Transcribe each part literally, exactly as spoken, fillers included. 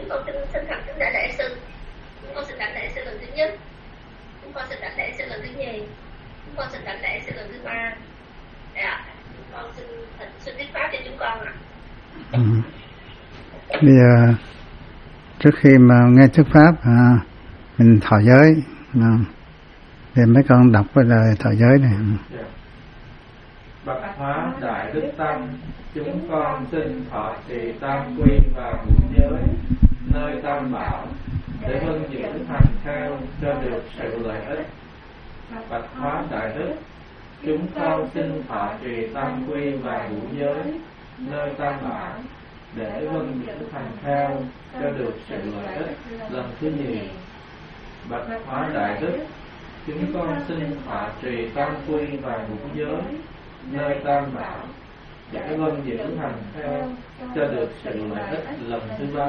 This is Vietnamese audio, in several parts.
chúng con xin xin thành kính đại lễ sư. Chúng con xin đảnh lễ sư lần thứ nhất. Chúng con xin đảnh lễ sư lần thứ nhì. Chúng con xin đảnh lễ sư lần thứ ba. Dạ, chúng con xin thỉnh xin thuyết pháp cho chúng con ạ. Ừ. Bây giờ trước khi mà nghe thuyết pháp à, mình thọ giới à, để mấy con đọc cái lời thọ giới này. Yeah. Bạch Hóa Đại Đức Tăng, chúng con xin thọ trì tam quy và ngũ giới nơi tam bảo để vâng giữ hành theo cho được sự lợi ích. Bạch Hóa Đại Đức, chúng con xin thọ trì tam quy và ngũ giới nơi tam bảo để vâng giữ hành theo cho được sự lợi ích. Lần thứ nhì. Bạch Hóa Đại Đức, chúng con xin thọ trì tam quy và ngũ giới nơi tam bảo để vâng giữ hành theo cho được sự lợi ích. Lần thứ ba.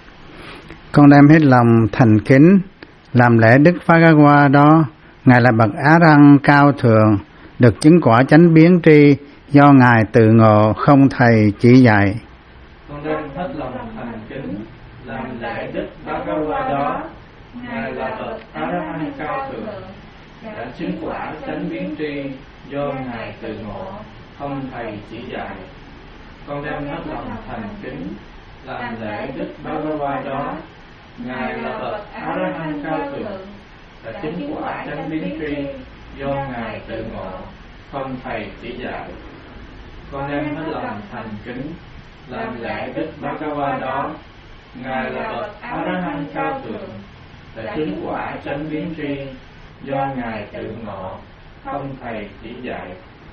Con đem hết lòng thành kính làm lễ Đức Phá Ca Hoa đó. Ngài là bậc Á Răng cao thượng, được chứng quả chánh biến tri do Ngài tự ngộ, không thầy chỉ dạy. Con đem hết lòng thành kính làm lễ Đức Phá Ca Hoa đó. Ngài là bậc Á Răng cao thượng, đã chứng quả chánh biến tri do Ngài tự ngộ, không thầy chỉ dạy. Con đem hết lòng thành kính làm lễ Đức Phá Ca Hoa đó. Ngài là bậc Á Răng cao thượng, đã chứng quả chánh biến tri do Ngài tự ngộ, không thầy chỉ dạy. Con đem hết lòng thành kính làm lễ Đức Phá Ca Hoa đó. Ngài là bậc Á Răng cao thượng, đã chứng quả chánh biến tri do Ngài tự ngộ, không thầy chỉ dạy.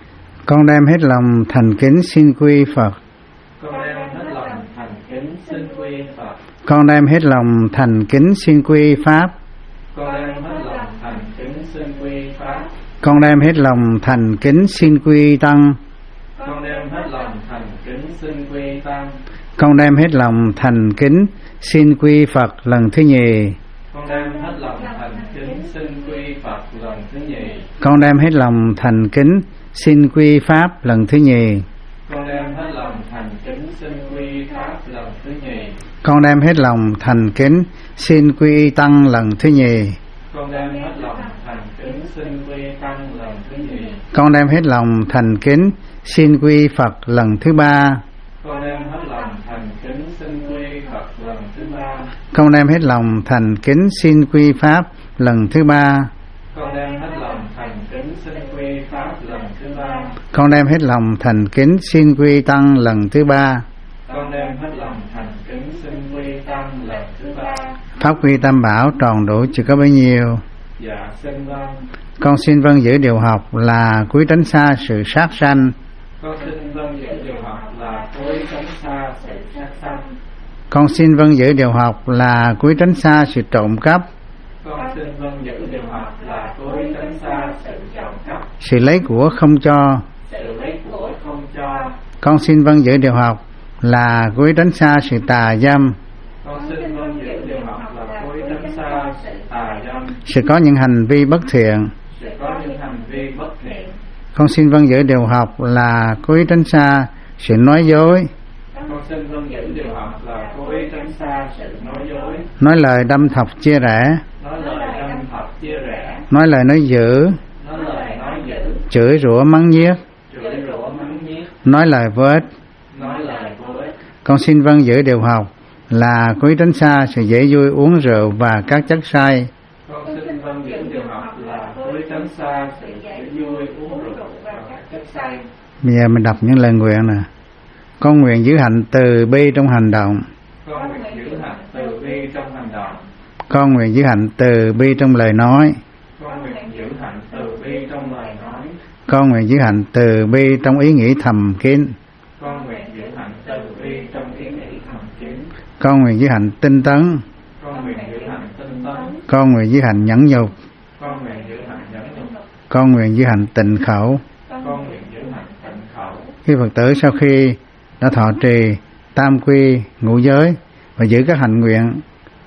Con đem hết lòng thành kính xin quy Phật. Con đem hết lòng thành kính xin quy Phật. Con đem hết lòng thành kính xin quy Pháp. Con đem hết lòng thành kính xin quy Pháp. Con đem hết lòng thành kính xin quy Tăng. Con đem hết lòng thành kính xin quy Tăng. Con đem hết lòng thành kính xin quy Phật lần thứ nhì. Con đem hết lòng thành kính xin quy Phật lần thứ nhì. Con đem hết lòng thành kính xin quy Pháp lần thứ nhì. Con đem hết lòng thành kính xin quy Pháp lần thứ nhì. Con đem hết lòng thành kính xin quy Tăng lần thứ nhì. Con đem hết lòng thành kính xin quy Tăng lần thứ nhì. Con đem hết lòng thành kính xin quy Phật lần thứ ba. Con đem hết lòng thành kính xin quy Phật lần thứ ba. Con đem hết lòng thành kính xin quy Pháp lần thứ ba. Con đem hết lòng thành kính xin quy Pháp lần thứ ba. Con đem hết lòng thành kính xin quy Tăng lần thứ ba. Con đem hết lòng thành kính xin quy Tăng lần thứ ba. Pháp quy Tam Bảo tròn đủ chỉ có bấy nhiêu. Dạ xin vâng. Con xin vâng giữ điều học là cúi tránh xa sự sát sanh. Con xin vâng giữ điều học là cúi tránh xa sự sát sanh. Con xin vâng giữ điều học là cúi tránh xa sự trộm cắp. Con xin vâng giữ điều học là cúi tránh xa sự trộm cắp. Sự lấy của không cho. Sự lấy của không cho. Con xin vâng giữ điều học là cúi tránh xa sự tà dâm. Con xin vâng giữ điều học là cúi tránh xa sự tà dâm. Sự có những hành vi bất thiện. Sự có những hành vi bất thiện. Con xin vâng giữ điều học là cúi tránh xa sự nói dối. Con xin vâng giữ điều học là cúi tránh xa sự nói dối. Nói lời đâm thọc chia rẽ. Nói lời đâm thọc chia rẽ. Nói lời nói dữ. Nói lời nói dữ. Chửi rủa mắng nhiếc. Chửi rủa mắng nhiếc. Nói lời vô ích. Nói lời vô ích. Con xin vâng giữ điều học là cúi tránh xa sự dễ vui uống rượu và các chất say. Con xin vâng giữ điều học là cúi tránh xa sự dễ vui uống rượu và các chất say. Bây giờ mình đọc những lời nguyện nè. Con nguyện giữ hạnh từ bi trong hành động. Con nguyện giữ hạnh từ bi trong hành động. Con nguyện giữ hạnh từ bi trong lời nói. Con nguyện giữ hạnh từ bi trong lời nói. Con nguyện giữ hạnh từ bi trong ý nghĩ thầm kín. Con nguyện giữ hạnh từ bi trong ý nghĩ thầm kín. Con nguyện giữ hạnh tinh tấn. Con nguyện giữ hạnh tinh tấn. Con nguyện giữ hạnh nhẫn nhục. Con nguyện giữ hạnh nhẫn nhục. Con nguyện giữ hạnh tịnh khẩu. Con nguyện giữ hạnh tịnh khẩu. Khi Phật tử sau khi đã thọ trì tam quy ngũ giới và giữ các hạnh nguyện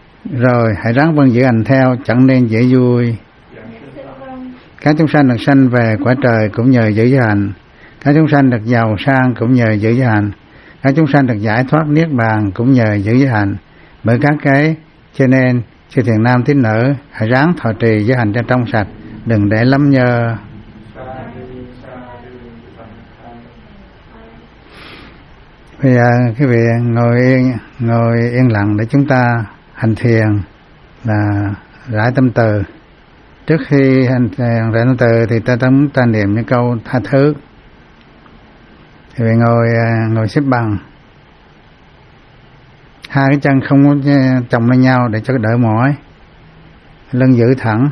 rồi hãy ráng vâng giữ hành theo, chẳng nên dễ vui. Các chúng sanh được sanh về quả trời cũng nhờ giữ giới hạnh. Các chúng sanh được giàu sang cũng nhờ giữ giới hạnh. Các chúng sanh được giải thoát niết bàn cũng nhờ giữ giới hạnh. bởi các cái. Cho nên chư thiền nam tín nữ hãy ráng thọ trì giới hành cho trong sạch, đừng để lắm nhơ. Bây giờ quý vị ngồi yên, ngồi yên lặng để chúng ta hành thiền là rải tâm từ. Trước khi hành thiền rải tâm từ thì ta tấm ta niệm những câu tha thứ. Thì vị ngồi ngồi xếp bằng, hai cái chân không có chồng lên nhau để cho đỡ mỏi, lưng giữ thẳng.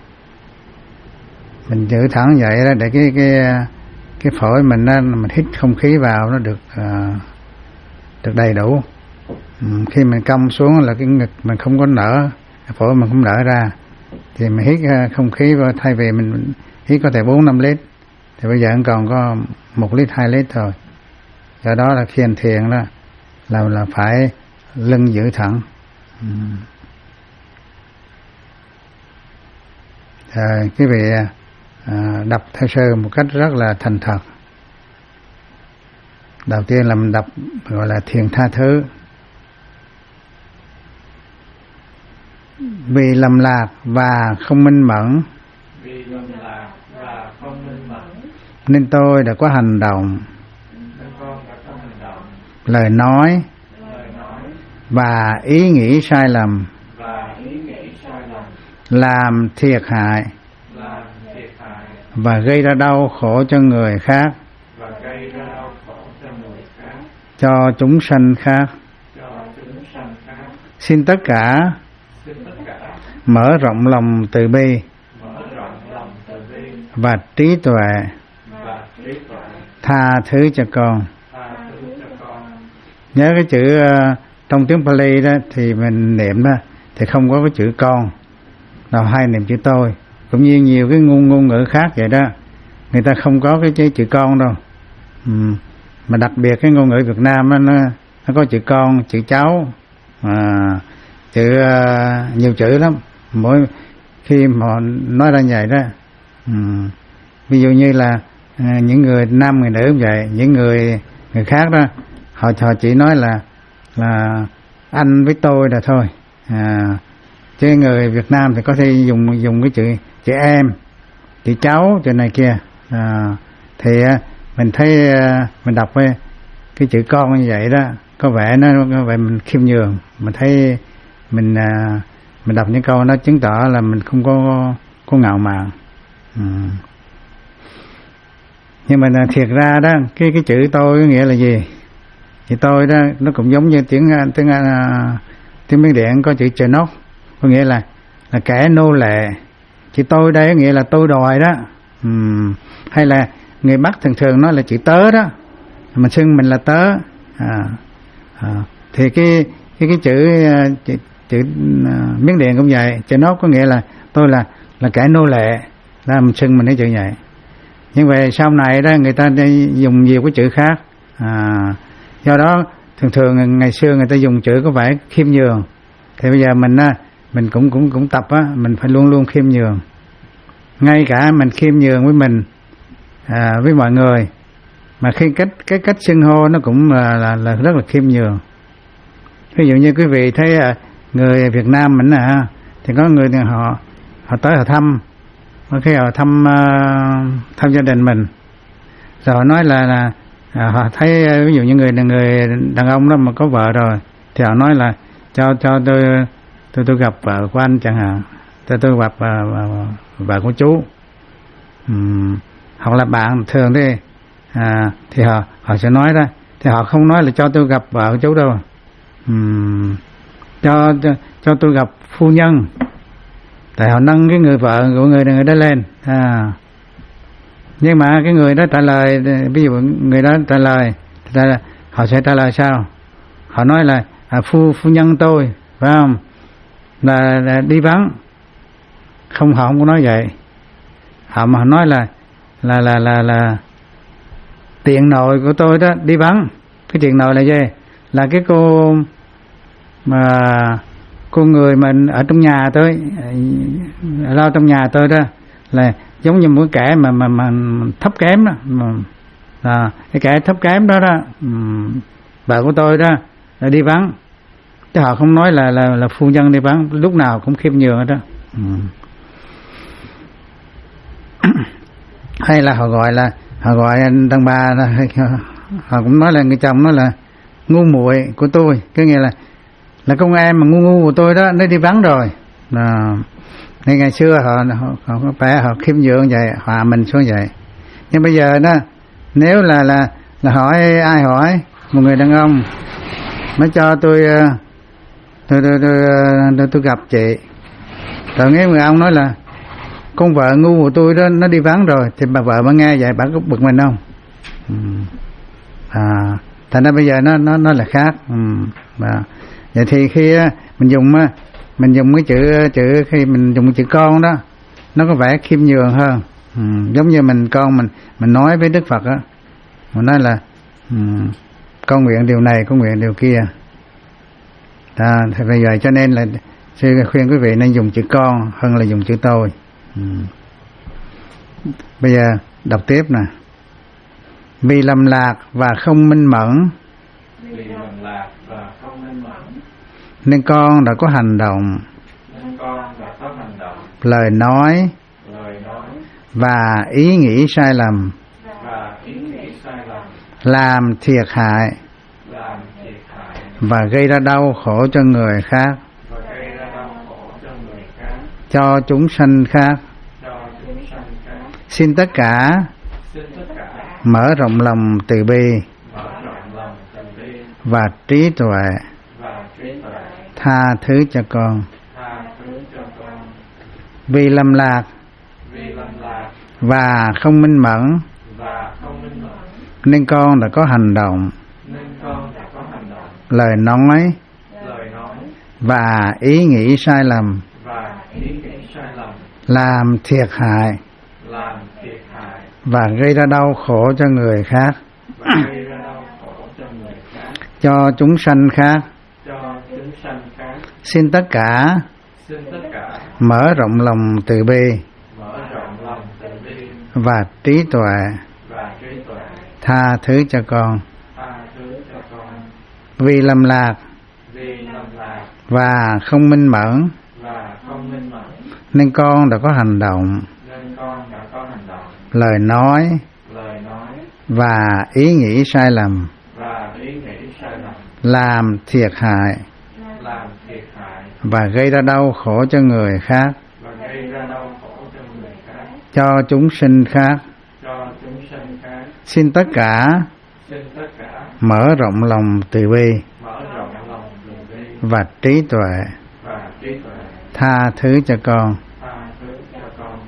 Mình giữ thẳng vậy đó để cái cái cái phổi mình nó mình hít không khí vào nó được uh, được đầy đủ. Um, khi mình cong xuống là cái ngực mình không có nở, cái phổi mình không nở ra, thì mình hít uh, không khí vào, thay vì mình, mình hít có thể bốn năm lít, thì bây giờ còn có một lít hai lít thôi. Do đó là khi hành thiền đó là là phải lưng giữ thẳng. Um. À, quý vị à, đọc theo sư một cách rất là thành thật. Đầu tiên là mình đọc gọi là thiền tha thứ. Vì lầm lạc và không minh mẫn, vì lầm lạc và không minh mẫn, nên tôi đã có hành động, nên con đã có hành động, lời nói, lời nói và ý nghĩ sai lầm, và ý nghĩ sai lầm, làm thiệt hại, làm thiệt hại và gây ra đau khổ cho người khác, và gây ra đau khổ cho người khác, cho chúng sanh khác. cho chúng sanh khác. Xin tất cả Xin tất cả mở rộng lòng từ bi mở rộng lòng từ bi và trí tuệ, và trí tuệ, tha thứ cho con. tha thứ cho con. Nhớ cái chữ uh, trong tiếng Pali đó thì mình niệm đó thì không có cái chữ con, nào hay niệm chữ tôi. Cũng như nhiều cái ngôn ngôn ngữ khác vậy đó, người ta không có cái chữ, chữ con đâu. Ừ. Mà đặc biệt cái ngôn ngữ Việt Nam đó, nó nó có chữ con, chữ cháu, à, chữ uh, nhiều chữ lắm. Mỗi khi mà họ nói ra vậy đó, ừ. ví dụ như là uh, những người nam người nữ cũng vậy, những người người khác đó họ họ chỉ nói là là anh với tôi là thôi. À, chứ người Việt Nam thì có thể dùng dùng cái chữ chữ em, chữ cháu, chữ này kia. À, thì mình thấy mình đọc cái, cái chữ con như vậy đó, có vẻ nó có vẻ mình khiêm nhường, mình thấy mình mình đọc những câu nó chứng tỏ là mình không có có ngạo mạn. Ừ. Nhưng mà thiệt ra đó cái cái chữ tôi có nghĩa là gì? Thì tôi đó nó cũng giống như tiếng tiếng tiếng Miến Điện có chữ Chernok, có nghĩa là là kẻ nô lệ. Chữ tôi đây có nghĩa là tôi đòi đó. Uhm. Hay là người Bắc thường thường nói là chữ tớ đó, mình xưng mình là tớ. À, à. Thì cái cái cái chữ chữ, chữ uh, Miến Điện cũng vậy, Chernok có nghĩa là tôi là là kẻ nô lệ, là mình xưng mình cái chữ vậy. Nhưng về sau này đó người ta dùng nhiều cái chữ khác. À, do đó thường thường ngày xưa người ta dùng chữ có vẻ khiêm nhường, thì bây giờ mình mình cũng cũng cũng tập á, mình phải luôn luôn khiêm nhường, ngay cả mình khiêm nhường với mình, à, với mọi người, mà khi cách cái cách xưng hô nó cũng là, là là rất là khiêm nhường. Ví dụ như quý vị thấy người Việt Nam mình à, thì có người thì họ họ tới họ thăm, có khi họ thăm uh, thăm gia đình mình, rồi họ nói là là à, họ thấy ví dụ như người người đàn ông đó mà có vợ rồi thì họ nói là cho cho tôi tôi tôi gặp vợ của anh chẳng hạn, cho tôi gặp uh, vợ của chú. Uhm, hoặc là bạn thường đi à, thì họ họ sẽ nói đó, thì họ không nói là cho tôi gặp vợ của chú đâu. Uhm, cho, cho cho tôi gặp phu nhân, tại họ nâng cái người vợ của người người đó lên. À, nhưng mà cái người đó trả lời, ví dụ người đó trả lời, là họ sẽ trả lời sao? Họ nói là à, phu phu nhân tôi, phải không? Là, là đi vắng. Không, họ không có nói vậy. Họ mà nói là là là là là tiện nội của tôi đó đi vắng. Cái tiện nội là gì? Là cái cô mà cô người mà ở trong nhà tôi, lo trong nhà tôi đó, là giống như một kẻ mà mà mà thấp kém đó, mà, à, cái kẻ thấp kém đó đó, um, vợ của tôi đó là đi vắng, chứ họ không nói là là là phu nhân đi bán, lúc nào cũng khiêm nhường hết đó. Ừ. Hay là họ gọi là họ gọi anh đàn bà là họ cũng nói là người chồng nói là ngu muội của tôi, cái nghĩa là là con em mà ngu ngu của tôi đó, nó đi vắng rồi. À, nên ngày xưa họ họ họ có vẻ họ khiêm nhường vậy, hòa mình xuống vậy. Nhưng bây giờ đó, nếu là là là hỏi ai hỏi một người đàn ông mới cho tôi tôi tôi tôi, tôi, tôi gặp chị, rồi nghe người ông nói là con vợ ngu của tôi đó nó đi vắng rồi, thì bà vợ bà nghe vậy bà có bực mình không? Ừ. À, thành ra bây giờ nó nó nó là khác. Ừ. À, vậy thì khi mình dùng mình dùng cái chữ chữ khi mình dùng chữ con đó, nó có vẻ khiêm nhường hơn. Ừ. Giống như mình con mình mình nói với Đức Phật á, mình nói là ừ, con nguyện điều này, con nguyện điều kia. À, thì bây giờ cho nên là sư khuyên quý vị nên dùng chữ con hơn là dùng chữ tôi. Ừ. Bây giờ đọc tiếp nè. Vì lầm lạc và không minh mẫn, vì lầm lạc và không minh mẫn, nên con đã có hành động, nên con đã có hành động, lời nói, lời nói và ý nghĩ sai lầm, và ý nghĩ sai lầm, làm thiệt hại, làm thiệt hại và gây ra đau khổ cho người khác, và gây ra đau khổ cho người khác, cho chúng sanh khác. cho chúng sanh khác. Xin tất cả Xin tất cả mở rộng lòng từ bi mở rộng lòng từ bi và trí tuệ, và trí tuệ, tha thứ cho con. tha thứ cho con. Vì lầm lạc Vì lầm lạc và không minh mẫn, và không minh mẫn, nên con đã có hành động, nên con đã có hành động, lời nói lời nói và ý nghĩ sai lầm, và ý nghĩ sai lầm, làm thiệt hại làm thiệt hại và gây ra đau khổ cho người khác, và gây ra đau khổ cho người khác, cho chúng sanh khác. cho chúng sanh khác. Xin tất cả Xin tất cả mở rộng lòng từ bi mở rộng lòng từ bi và trí tuệ, và trí tuệ, tha thứ cho con. tha thứ cho con. Vì lầm lạc Vì lầm lạc và không minh mẫn, và không minh mẫn, nên con đã có hành động, nên con đã có hành động, lời nói lời nói và ý nghĩ sai lầm, và ý nghĩ sai lầm, làm thiệt hại làm thiệt hại và gây ra đau khổ cho người khác, và gây ra đau khổ cho người khác, cho chúng sinh khác. cho chúng sanh khác. Xin tất cả Xin tất cả mở rộng lòng từ bi mở rộng lòng từ bi và trí tuệ, và trí tuệ, tha thứ cho con. tha thứ cho con.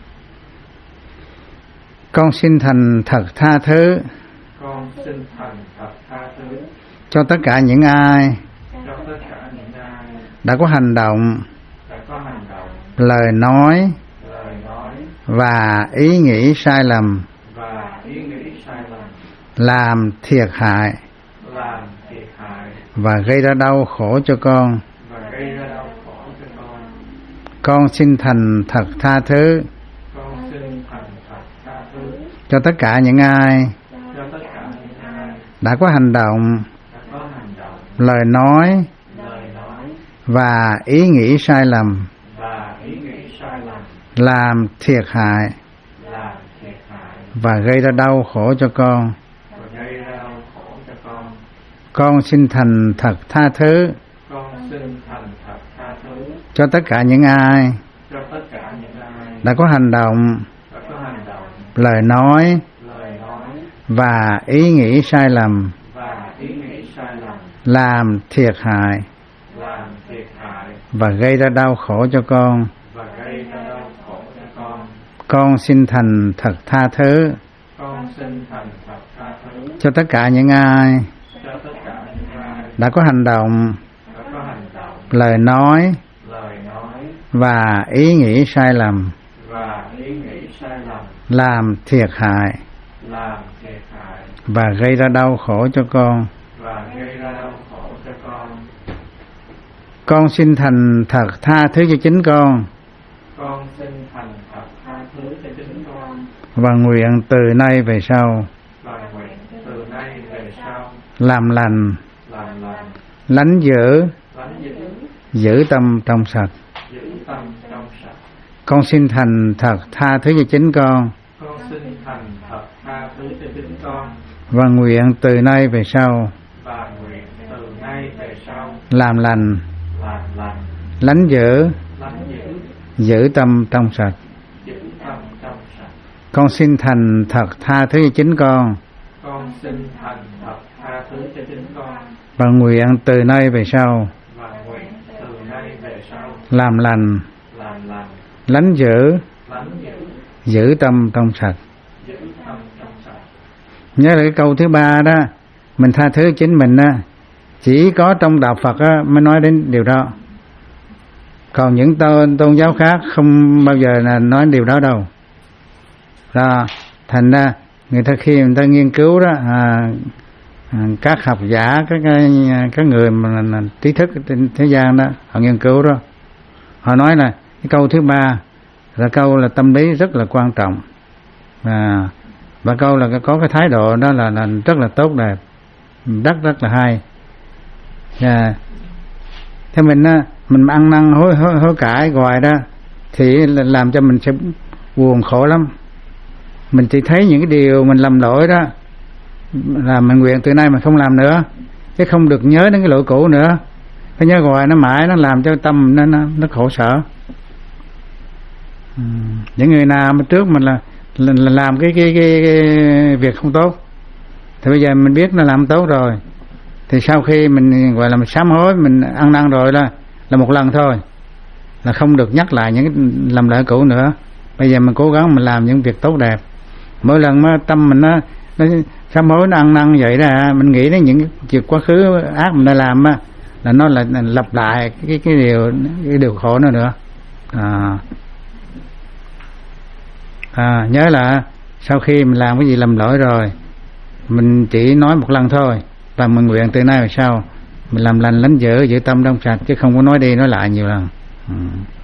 Con xin thành thật tha thứ Con xin thành thật tha thứ cho tất cả những ai cho tất cả những ai đã có hành động, đã có hành động, lời nói lời nói và ý nghĩ sai lầm, và ý nghĩ sai lầm, làm thiệt hại làm thiệt hại và gây ra đau khổ cho con. và gây ra đau khổ cho con. Con xin thành thật tha thứ Con xin thành thật tha thứ cho tất cả những ai cho tất cả những ai đã có hành động, đã có hành động, lời nói lời nói và ý nghĩ sai lầm, và ý nghĩ sai lầm, làm thiệt hại làm thiệt hại và gây ra đau khổ cho con. và gây ra đau khổ cho con. Con xin thành thật tha thứ Con xin thành thật tha thứ cho tất cả những ai cho tất cả những ai đã có hành động, đã có hành động, lời nói lời nói và ý nghĩ sai lầm, và ý nghĩ sai lầm, làm thiệt hại làm thiệt hại và gây ra đau khổ cho con. và gây ra đau khổ cho con. Con xin thành thật tha thứ Con xin thành thật tha thứ cho tất cả những ai cho tất cả những ai đã có hành động, đã có hành động, lời nói lời nói và ý nghĩ sai lầm, và ý nghĩ sai lầm, làm thiệt hại làm thiệt hại và gây ra đau khổ cho con. và gây ra đau khổ cho con. Con xin thành thật tha thứ cho chính con Con xin thành thật tha thứ cho chính con và nguyện từ nay về sau và nguyện từ nay về sau làm lành, làm lành, lánh giữ lánh giữ tâm trong sạch. Giữ tâm trong sạch. Con xin thành thật tha thứ cho chính con. Con xin thành thật tha thứ cho chính con. Và nguyện từ nay về sau. Và nguyện từ nay về sau. Làm lành. Làm lành. Lánh giữ. Lánh giữ. Giữ tâm trong sạch. Giữ tâm trong sạch. Con xin thành thật tha thứ cho chính con. Con xin thành thật tha thứ cho chính con. Và nguyện từ nay về sau. Và nguyện từ nay về sau. Làm lành. Làm lành. Lánh giữ. Lánh giữ. Giữ tâm trong sạch. Giữ tâm trong sạch. Nhớ lại cái câu thứ ba đó, mình tha thứ chính mình á, chỉ có trong đạo Phật á mới nói đến điều đó. Còn những tôn, tôn giáo khác không bao giờ là nói điều đó đâu. Rồi, thành ra người ta khi người ta nghiên cứu đó, à, à, các học giả, các các người mà là trí thức trên thế gian đó, họ nghiên cứu đó, họ nói là cái câu thứ ba là câu là tâm lý rất là quan trọng, à, và câu là có cái thái độ đó là, là rất là tốt đẹp, rất rất là hay. À, theo mình á, mình ăn năn hối hối, hối cải hoài đó thì làm cho mình sẽ buồn khổ lắm. Mình chỉ thấy những cái điều mình làm lỗi đó là mình nguyện từ nay mình không làm nữa, chứ không được nhớ đến cái lỗi cũ nữa. Cái nhớ hoài nó mãi nó làm cho tâm nó nó, nó khổ sở. Ừ. Những người nào mà trước mình là, là, là làm cái, cái, cái, cái việc không tốt thì bây giờ mình biết nó làm tốt rồi, thì sau khi mình gọi là mình sám hối, mình ăn năn rồi là là một lần thôi, là không được nhắc lại những cái làm lại cũ nữa. Bây giờ mình cố gắng mình làm những việc tốt đẹp. Mỗi lần mà tâm mình nó, nó sám hối, nó ăn năn vậy đó, mình nghĩ đến những việc quá khứ ác mình đã làm á, là nó là lặp lại cái cái điều cái điều khổ nữa nữa. À, à nhớ là sau khi mình làm cái gì lầm lỗi rồi, mình chỉ nói một lần thôi, và mình nguyện từ nay về sau mình làm lành lánh giữ, giữ tâm trong sạch, chứ không có nói đi nói lại nhiều lần. Ừ.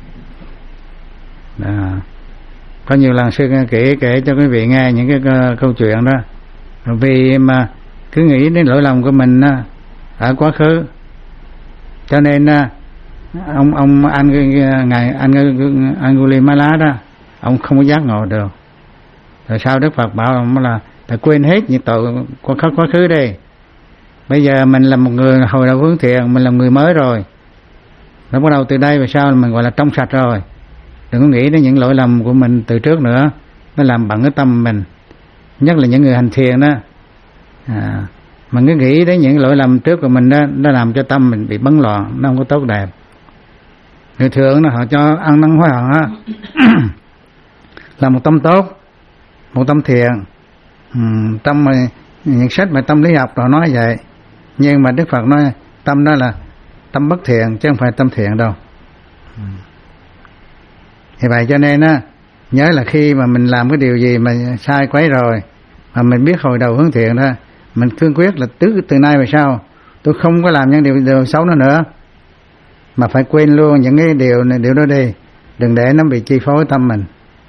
À, có nhiều lần sư kể kể cho quý vị nghe những cái câu chuyện đó, vì mà cứ nghĩ đến lỗi lầm của mình ở quá khứ, cho nên ông ông anh ngài anh Angulimala đó, ông không có giác ngộ được. Rồi sau Đức Phật bảo ông là phải quên hết những tội quá khứ quá khứ đi. Bây giờ mình là một người hồi đầu hướng thiện, mình là người mới rồi, nó bắt đầu từ đây về sau mình gọi là trong sạch rồi. Đừng có nghĩ đến những lỗi lầm của mình từ trước nữa, nó làm bận cái tâm mình. Nhất là những người hành thiền đó, à, mình cứ nghĩ đến những lỗi lầm trước của mình đó, nó làm cho tâm mình bị bấn loạn, nó không có tốt đẹp. Người thường nó họ cho ăn năn hối hận á là một tâm tốt, một tâm thiện. Ừ, tâm mà những sách mà tâm lý học họ nói vậy, nhưng mà Đức Phật nói tâm đó là tâm bất thiện chứ không phải tâm thiện đâu. Ừ. Thì vậy cho nên á, nhớ là khi mà mình làm cái điều gì mà sai quấy rồi, mà mình biết hồi đầu hướng thiện đó, mình cương quyết là từ từ nay về sau tôi không có làm những điều, điều xấu nữa nữa, mà phải quên luôn những cái điều này điều đó đi, đừng để nó bị chi phối tâm mình.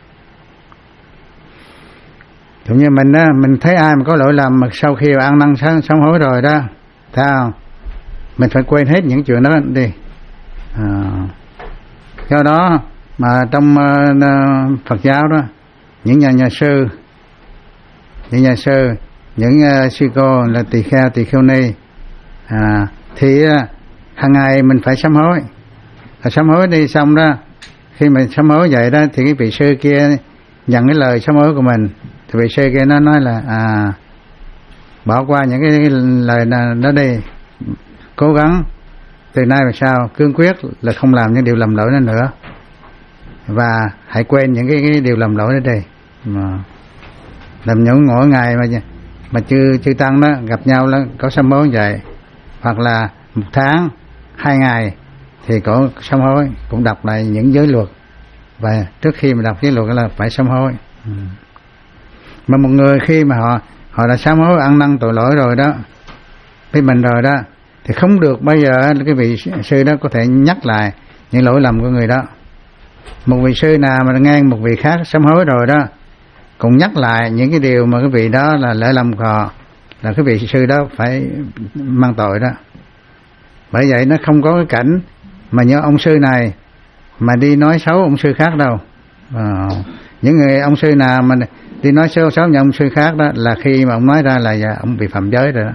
Cũng như mình á, mình thấy ai mà có lỗi lầm mà sau khi ăn năn sám hối rồi đó, thấy không, mình phải quên hết những chuyện đó đi. À, do đó mà trong uh, Phật giáo đó, những nhà nhà sư, những nhà sư, những uh, sư cô là tỳ kheo, tỳ kheo ni, à, thì uh, hàng ngày mình phải sám hối. Và sám hối đi xong đó, khi mà sám hối vậy đó, thì cái vị sư kia nhận cái lời sám hối của mình, thì vị sư kia nó nói là à, bỏ qua những cái, cái lời đó đi, cố gắng từ nay về sau cương quyết là không làm những điều lầm lỗi đó nữa, và hãy quên những cái, cái điều lầm lỗi đó đi. Mà làm những mỗi ngày mà mà chư chư tăng đó gặp nhau đó có sám hối vậy, hoặc là một tháng hai ngày thì có sám hối, cũng đọc lại những giới luật, và trước khi mà đọc giới luật là phải sám hối. Ừ. Mà một người khi mà họ họ đã sám hối ăn năn tội lỗi rồi đó với mình rồi đó, thì không được bây giờ cái vị sư đó có thể nhắc lại những lỗi lầm của người đó. Một vị sư nào mà nghe một vị khác sám hối rồi đó, cũng nhắc lại những cái điều mà cái vị đó là lỡ lầm của họ, là cái vị sư đó phải mang tội đó. Bởi vậy nó không có cái cảnh mà nhớ ông sư này mà đi nói xấu ông sư khác đâu. À, những người ông sư nào mà đi nói xấu xấu những ông sư khác đó là khi mà ông nói ra là ông bị phạm giới rồi đó.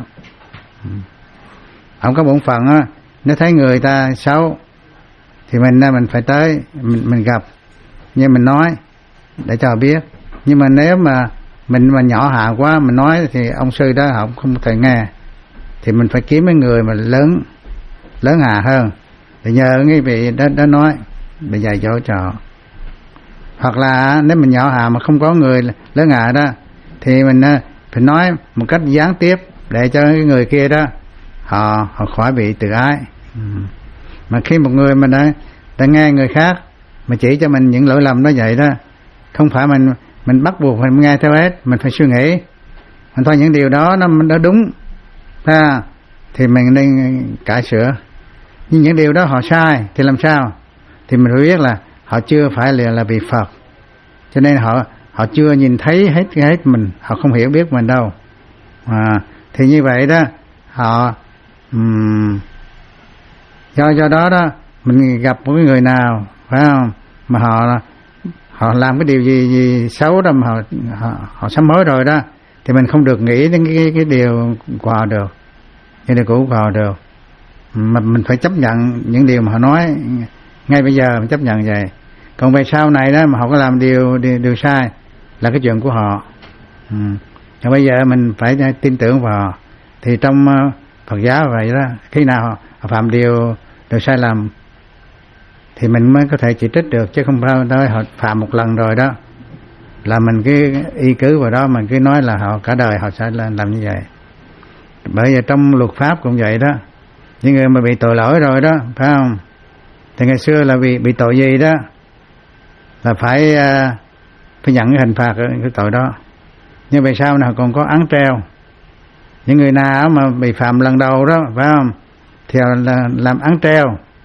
Ông có bổn phận á, nếu thấy người ta xấu thì mình mình phải tới mình, mình gặp nhưng mình nói để cho họ biết. Nhưng mà nếu mà mình mà nhỏ hạ quá mình nói thì ông sư đó họ không thể nghe, thì mình phải kiếm mấy người mà lớn lớn hạ hơn để nhờ cái vị đó, đó nói để dạy dỗ cho họ. Hoặc là nếu mình nhỏ hạ mà không có người lớn hạ đó thì mình phải nói một cách gián tiếp để cho cái người kia đó họ họ khỏi bị tự ái. Ừ. Mà khi một người mà đã, đã nghe người khác mà chỉ cho mình những lỗi lầm đó vậy đó, không phải mình mình bắt buộc mình nghe theo hết, mình phải suy nghĩ mình thôi những điều đó nó nó đúng ha, thì mình nên cải sửa. Nhưng những điều đó họ sai thì làm sao? Thì mình phải biết là họ chưa phải là là vị Phật, cho nên họ họ chưa nhìn thấy hết hết mình, họ không hiểu biết mình đâu. À, thì như vậy đó họ um, do do đó đó mình gặp một người nào phải không mà họ họ làm cái điều gì gì xấu đó mà họ họ, họ sám hối rồi đó, thì mình không được nghĩ đến cái cái điều của họ được, cái điều cũ của họ được, mà mình phải chấp nhận những điều mà họ nói ngay bây giờ, mình chấp nhận vậy. Còn về sau này đó mà họ có làm điều điều, điều sai là cái chuyện của họ. Ừ. Còn bây giờ mình phải tin tưởng vào họ. Thì trong uh, Phật giáo vậy đó, khi nào họ, họ phạm điều điều sai lầm thì mình mới có thể chỉ trích được, chứ không phải nói họ phạm một lần rồi đó là mình cứ y cứ vào đó, mình cứ nói là họ cả đời họ sẽ làm như vậy. Bởi vì trong luật pháp cũng vậy đó, những người mà bị tội lỗi rồi đó phải không, thì ngày xưa là bị bị tội gì đó là phải uh, phải nhận cái hình phạt cái tội đó. Nhưng về sau nào còn có án treo. Những người nào mà bị phạm lần đầu đó phải không thì là làm án treo,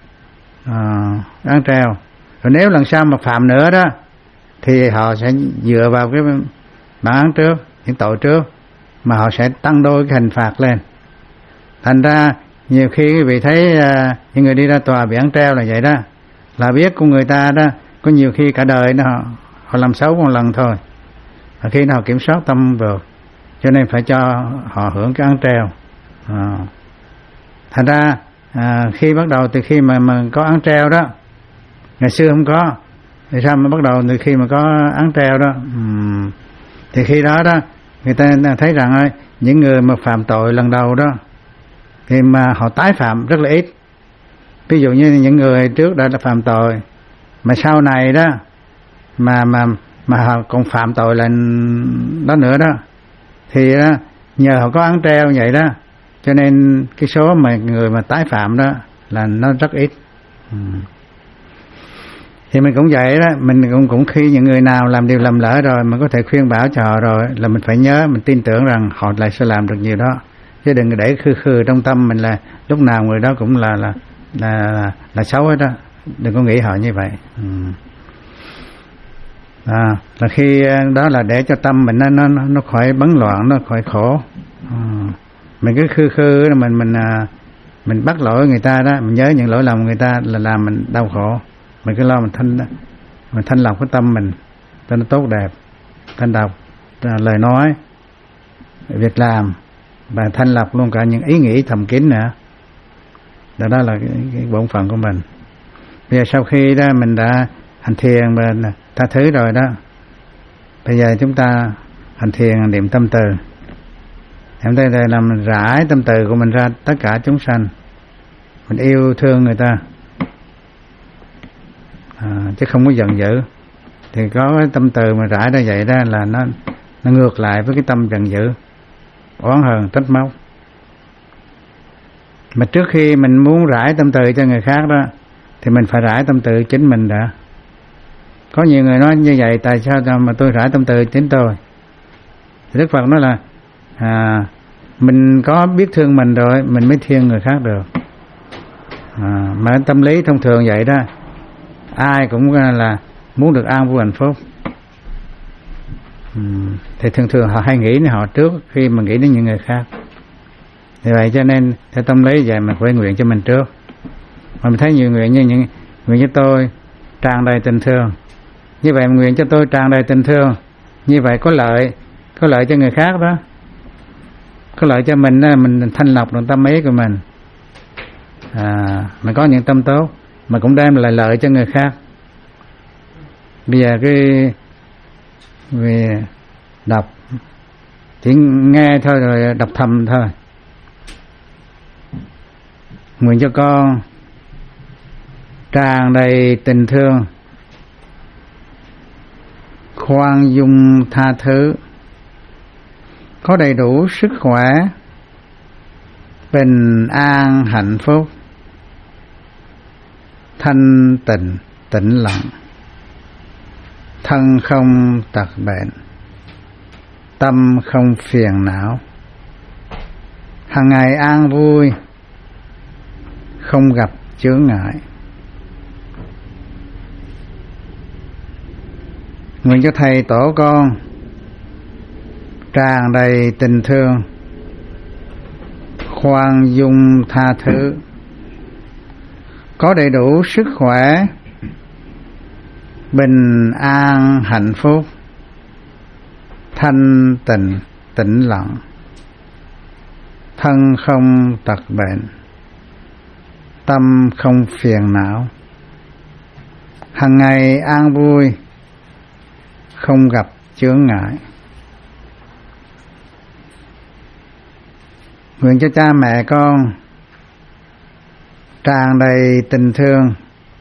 à, án treo. Rồi nếu lần sau mà phạm nữa đó thì họ sẽ dựa vào cái bản án trước, những tội trước mà họ sẽ tăng đôi cái hình phạt lên. Thành ra nhiều khi quý vị thấy uh, những người đi ra tòa bị án treo là vậy đó, là biết của người ta đó có nhiều khi cả đời đó họ, họ làm xấu một lần thôi, và khi nào kiểm soát tâm được, cho nên phải cho họ hưởng cái án treo. À. Thành ra à, khi bắt đầu từ khi mà, mà có án treo đó, ngày xưa không có, thì sao mà bắt đầu từ khi mà có án treo đó, uhm, thì khi đó đó người ta thấy rằng ơi, những người mà phạm tội lần đầu đó thì mà họ tái phạm rất là ít. Ví dụ như những người trước đã phạm tội mà sau này đó mà mà mà họ còn phạm tội lần đó nữa đó, thì đó, nhờ họ có án treo vậy đó, cho nên cái số mà người mà tái phạm đó là nó rất ít. Ừ. Thì mình cũng vậy đó, mình cũng cũng khi những người nào làm điều lầm lỡ rồi mình có thể khuyên bảo cho họ rồi, là mình phải nhớ, mình tin tưởng rằng họ lại sẽ làm được nhiều đó, chứ đừng để khư khư trong tâm mình là lúc nào người đó cũng là là là là, là xấu hết đó, đừng có nghĩ họ như vậy. Ừ. À, là khi đó là để cho tâm mình nó nó nó khỏi bấn loạn, nó khỏi khổ. À, mình cứ khư khư mình mình mình bắt lỗi người ta đó, mình nhớ những lỗi lầm người ta là làm mình đau khổ. Mình cứ lo mình thanh mình thanh lọc cái tâm mình cho nó tốt đẹp, thanh lọc lời nói, việc làm, và thanh lọc luôn cả những ý nghĩ thầm kín nữa. Đó, đó là cái, cái bổn phận của mình. Bây giờ sau khi đó mình đã hành thiền và tha thứ rồi đó, bây giờ chúng ta hành thiền niệm tâm từ. Em thấy đây là mình rải tâm từ của mình ra tất cả chúng sanh, mình yêu thương người ta, à, chứ không có giận dữ. Thì có cái tâm từ mà rải ra vậy đó là nó nó ngược lại với cái tâm giận dữ, oán hờn, trách móc. Mà trước khi mình muốn rải tâm từ cho người khác đó thì mình phải rải tâm từ chính mình đã. Có nhiều người nói như vậy, tại sao mà tôi rải tâm từ chính tôi? Thì Đức Phật nói là à, mình có biết thương mình rồi mình mới thương người khác được. À, mà tâm lý thông thường vậy đó, ai cũng là muốn được an vui hạnh phúc. uhm, Thì thường thường họ hay nghĩ đến họ trước khi mà nghĩ đến những người khác. Vì vậy cho nên theo tâm lý vậy mà phải nguyện cho mình trước. mà mình thấy nhiều nguyện như những nguyện cho tôi tràn đầy tình thương. Như vậy nguyện cho tôi tràn đầy tình thương, như vậy có lợi, có lợi cho người khác đó, có lợi cho mình, mình thanh lọc được tâm ý của mình. À, mình có những tâm tốt mà cũng đem lại lợi cho người khác. Bây giờ cái về đọc chỉ nghe thôi rồi đọc thầm thôi. Nguyện cho con tràn đầy tình thương, khoan dung tha thứ, có đầy đủ sức khỏe, bình an hạnh phúc, thanh tịnh tĩnh lặng, thân không tật bệnh, tâm không phiền não, hàng ngày an vui, không gặp chướng ngại. Nguyện cho thầy tổ con tràn đầy tình thương, khoan dung tha thứ, có đầy đủ sức khỏe, bình an hạnh phúc, thanh tịnh tĩnh lặng, thân không tật bệnh, tâm không phiền não, hàng ngày an vui, không gặp chướng ngại. Nguyện cho cha mẹ con tràn đầy tình thương,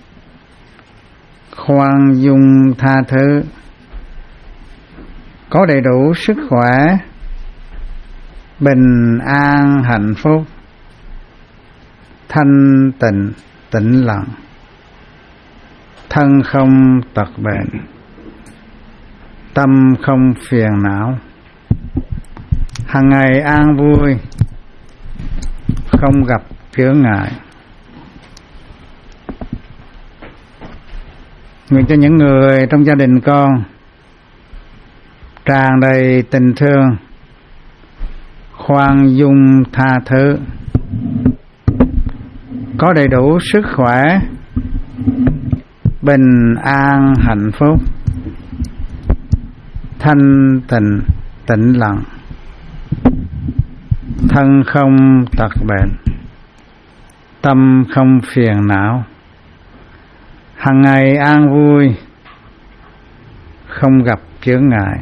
khoan dung tha thứ, có đầy đủ sức khỏe, bình an hạnh phúc, thanh tịnh tĩnh lặng, thân không tật bệnh, tâm không phiền não, hàng ngày an vui, không gặp chướng ngại. Nguyện cho những người trong gia đình con tràn đầy tình thương, khoan dung tha thứ, có đầy đủ sức khỏe, bình an hạnh phúc, thanh tịnh tĩnh lặng, thân không tật bệnh, tâm không phiền não, hàng ngày an vui, không gặp chướng ngại.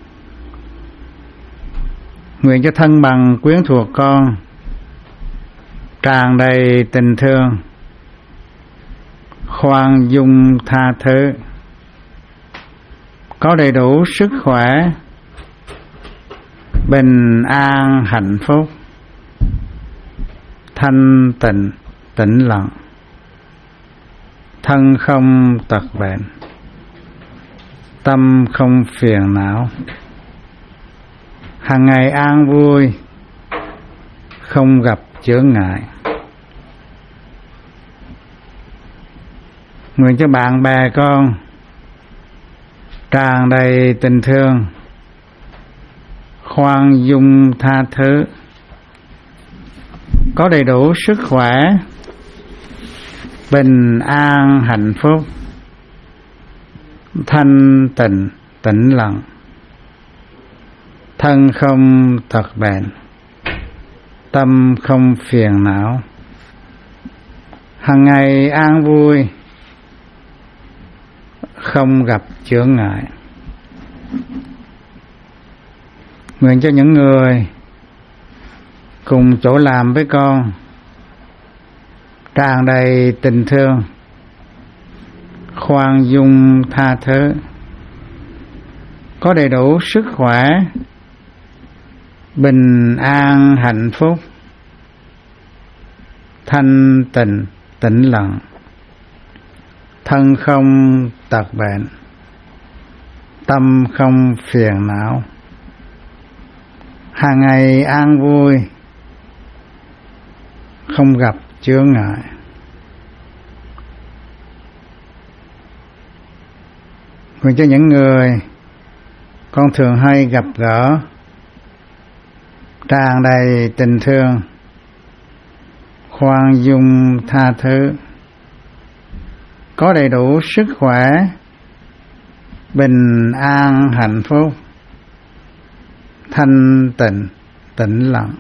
Nguyện cho thân bằng quyến thuộc con tràn đầy tình thương, khoan dung tha thứ, có đầy đủ sức khỏe, bình an hạnh phúc, thanh tịnh tĩnh lặng, thân không tật bệnh, tâm không phiền não, hàng ngày an vui, không gặp chướng ngại. Nguyện cho bạn bè con tràn đầy tình thương, khoan dung tha thứ, có đầy đủ sức khỏe, bình an hạnh phúc, thanh tịnh tĩnh lặng, thân không tật bệnh, tâm không phiền não, hàng ngày an vui, không gặp chướng ngại. Nguyện cho những người cùng chỗ làm với con tràn đầy tình thương, khoan dung tha thứ, có đầy đủ sức khỏe, bình an hạnh phúc, thanh tịnh tĩnh lặng, thân không tật bệnh, tâm không phiền não, hàng ngày an vui, không gặp chướng ngại. Nguyện cho những người con thường hay gặp gỡ tràn đầy tình thương, khoan dung tha thứ, có đầy đủ sức khỏe, bình an hạnh phúc, thanh tịnh tĩnh lặng,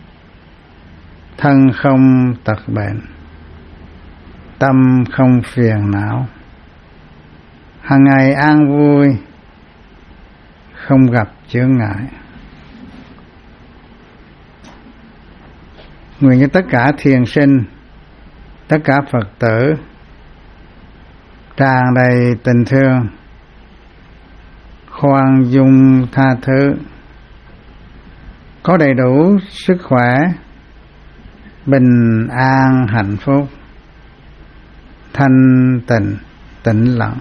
thân không tật bệnh, tâm không phiền não, hàng ngày an vui, không gặp chướng ngại. Nguyện cho tất cả thiền sinh, tất cả Phật tử tràn đầy tình thương, khoan dung tha thứ, có đầy đủ sức khỏe, bình an hạnh phúc, thanh tịnh tĩnh lặng,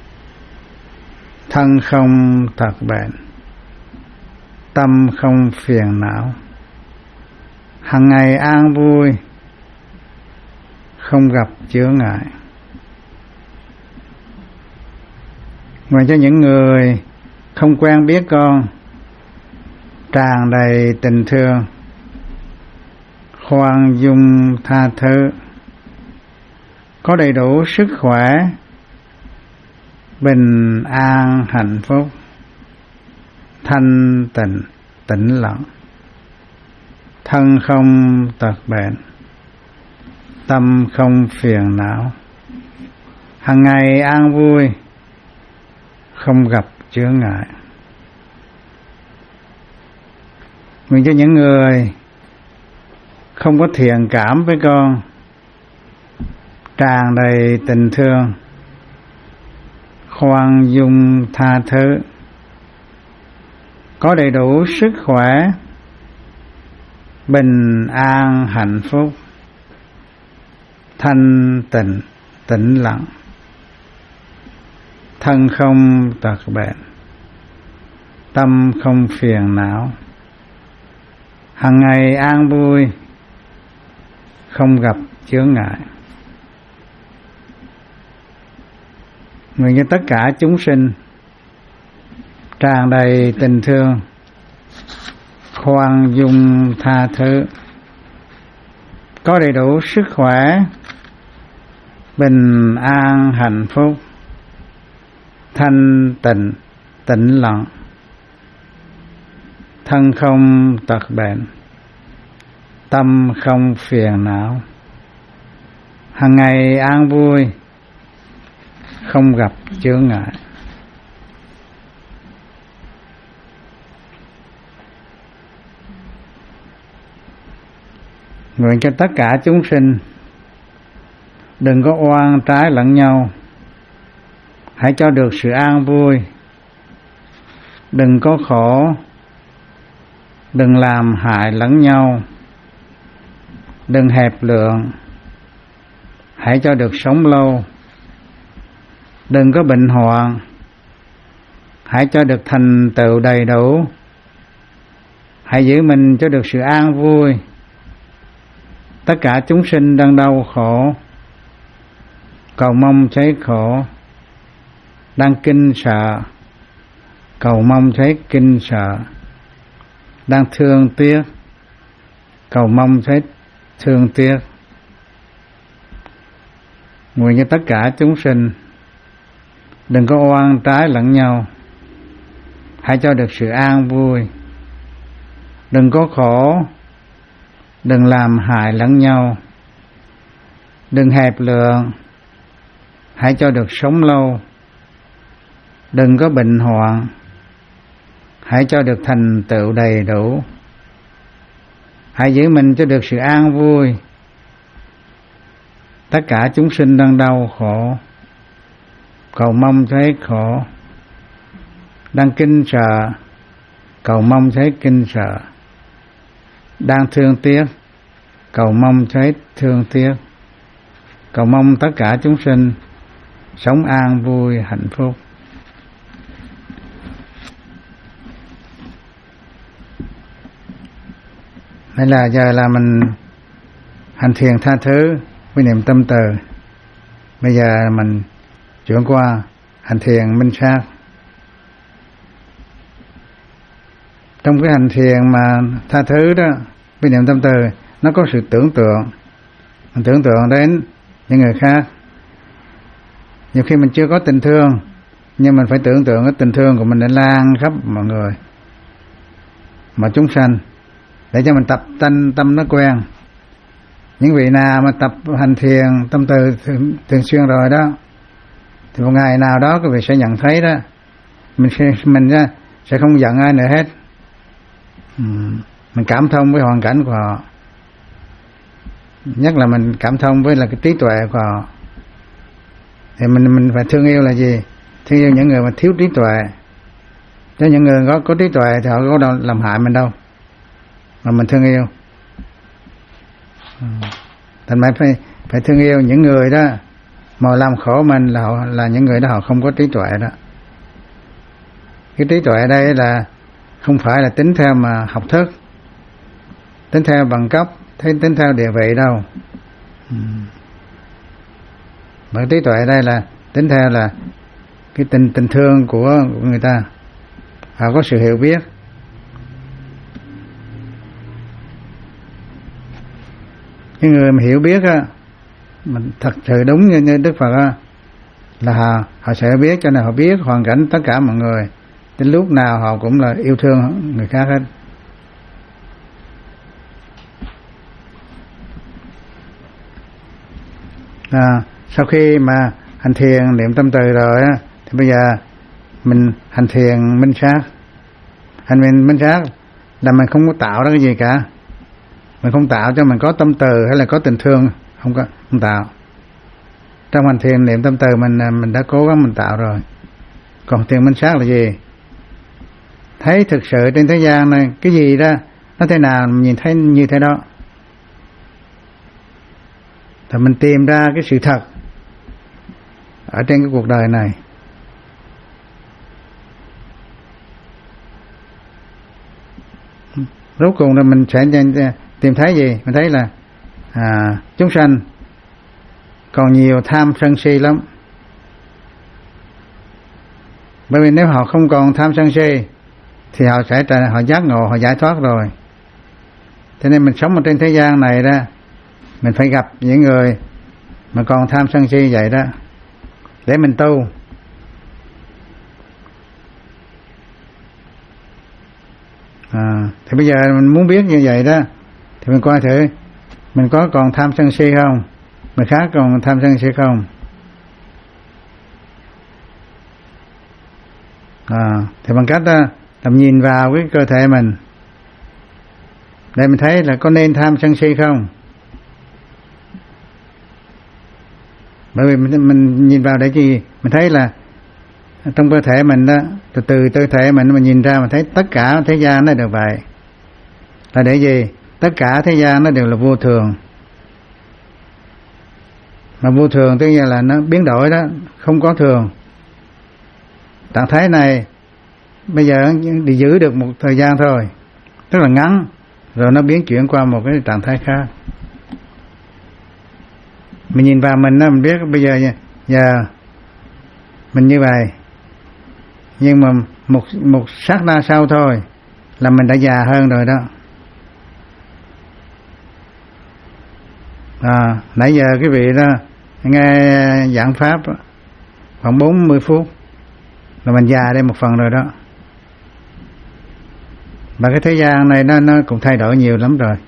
thân không tật bệnh, tâm không phiền não, hằng ngày an vui, không gặp chướng ngại. Nguyện cho những người không quen biết con tràn đầy tình thương, khoan dung tha thứ, có đầy đủ sức khỏe, bình an hạnh phúc, thanh tịnh tĩnh lặng, thân không tật bệnh, tâm không phiền não, hằng ngày an vui, không gặp chướng ngại. Nguyện cho những người không có thiện cảm với con tràn đầy tình thương, khoan dung tha thứ, có đầy đủ sức khỏe, bình an hạnh phúc, thanh tịnh tĩnh lặng, thân không tật bệnh, tâm không phiền não, hằng ngày an vui, không gặp chướng ngại. Nguyện cho tất cả chúng sinh tràn đầy tình thương, khoan dung tha thứ, có đầy đủ sức khỏe, bình an hạnh phúc, thanh tịnh tĩnh lặng, thân không tật bệnh, tâm không phiền não, hằng ngày an vui, không gặp chướng ngại. Nguyện cho tất cả chúng sinh đừng có oan trái lẫn nhau, hãy cho được sự an vui, đừng có khổ, đừng làm hại lẫn nhau, đừng hẹp lượng, hãy cho được sống lâu, đừng có bệnh hoạn, hãy cho được thành tựu đầy đủ, hãy giữ mình cho được sự an vui. Tất cả chúng sinh đang đau khổ, cầu mong cháy khổ, đang kinh sợ, cầu mong cháy kinh sợ, đang thương tiếc, cầu mong cháy thương tiếc. Nguyện cho tất cả chúng sinh đừng có oan trái lẫn nhau, hãy cho được sự an vui, đừng có khổ, đừng làm hại lẫn nhau, đừng hẹp lượng, hãy cho được sống lâu, đừng có bệnh hoạn, hãy cho được thành tựu đầy đủ, hãy giữ mình cho được sự an vui. Tất cả chúng sinh đang đau khổ, cầu mong thấy khổ, đang kinh sợ, cầu mong thấy kinh sợ, đang thương tiếc, cầu mong thấy thương tiếc, cầu mong tất cả chúng sinh sống an vui hạnh phúc. Đây là giờ là mình hành thiền tha thứ với niệm tâm từ. Bây giờ mình chuyển qua hành thiền minh sát. Trong cái hành thiền mà tha thứ đó với niệm tâm từ, nó có sự tưởng tượng. Mình tưởng tượng đến những người khác, nhiều khi mình chưa có tình thương, nhưng mình phải tưởng tượng cái tình thương của mình đã lan khắp mọi người, mọi chúng sanh, để cho mình tập tâm tâm nó quen. Những vị nào mà tập hành thiền tâm từ thường, thường xuyên rồi đó, thì một ngày nào đó quý vị sẽ nhận thấy đó, mình sẽ, mình sẽ không giận ai nữa hết. Ừ, mình cảm thông với hoàn cảnh của họ, nhất là mình cảm thông với là cái trí tuệ của họ. Thì mình mình phải thương yêu là gì? Thương yêu những người mà thiếu trí tuệ. Chứ những người có có trí tuệ thì họ có đâu làm hại mình đâu, mà mình thương yêu. Ừ. Thành ra phải phải thương yêu những người đó mà làm khổ mình là họ, là những người đó họ không có trí tuệ đó. Cái trí tuệ ở đây là không phải là tính theo mà học thức, tính theo bằng cấp, tính theo địa vị đâu. Ừ. Mà trí tuệ ở đây là tính theo là cái tình tình thương của, của người ta. Họ có sự hiểu biết. Cái người mà hiểu biết á, mình thật sự đúng như, như Đức Phật á, là họ, họ sẽ biết, cho nên họ biết hoàn cảnh tất cả mọi người, đến lúc nào họ cũng là yêu thương người khác hết. À, sau khi mà hành thiền niệm tâm từ rồi á, thì bây giờ mình hành thiền minh sát. Hành thiền minh sát là mình không có tạo ra cái gì cả, mình không tạo cho mình có tâm từ hay là có tình thương, không có, không tạo. Trong hành thiền niệm tâm từ mình mình đã cố gắng mình tạo rồi. Còn thiền minh sát là gì? Thấy thực sự trên thế gian này cái gì đó nó thế nào mình nhìn thấy như thế đó, thì mình tìm ra cái sự thật ở trên cái cuộc đời này. Rốt cùng là mình sẽ tìm thấy gì? Mình thấy là à, chúng sanh còn nhiều tham sân si lắm. Bởi vì nếu họ không còn tham sân si thì họ sẽ họ giác ngộ, họ giải thoát rồi. Cho nên mình sống ở trên thế gian này đó, mình phải gặp những người mà còn tham sân si vậy đó, để mình tu. À, thì bây giờ mình muốn biết như vậy đó, thì mình coi thử mình có còn tham sân si không, người khác còn tham sân si không. À, thì bằng cách đó, làm nhìn vào cái cơ thể mình để mình thấy là có nên tham sân si không. Bởi vì mình, mình nhìn vào để gì? Mình thấy là trong cơ thể mình đó, từ từ cơ thể mình mình nhìn ra mình thấy tất cả thế gian nó đều vậy. Là để gì? Tất cả thế gian nó đều là vô thường. Mà vô thường tức là nó biến đổi đó, không có thường. Trạng thái này bây giờ đi giữ được một thời gian thôi, rất là ngắn, rồi nó biến chuyển qua một cái trạng thái khác. Mình nhìn vào mình đó, mình biết bây giờ giờ mình như vậy, nhưng mà một một sát na sau thôi là mình đã già hơn rồi đó. À, nãy giờ cái vị đó nghe giảng pháp khoảng bốn mươi phút là mình già đây một phần rồi đó. Và cái thế gian này nó nó cũng thay đổi nhiều lắm rồi.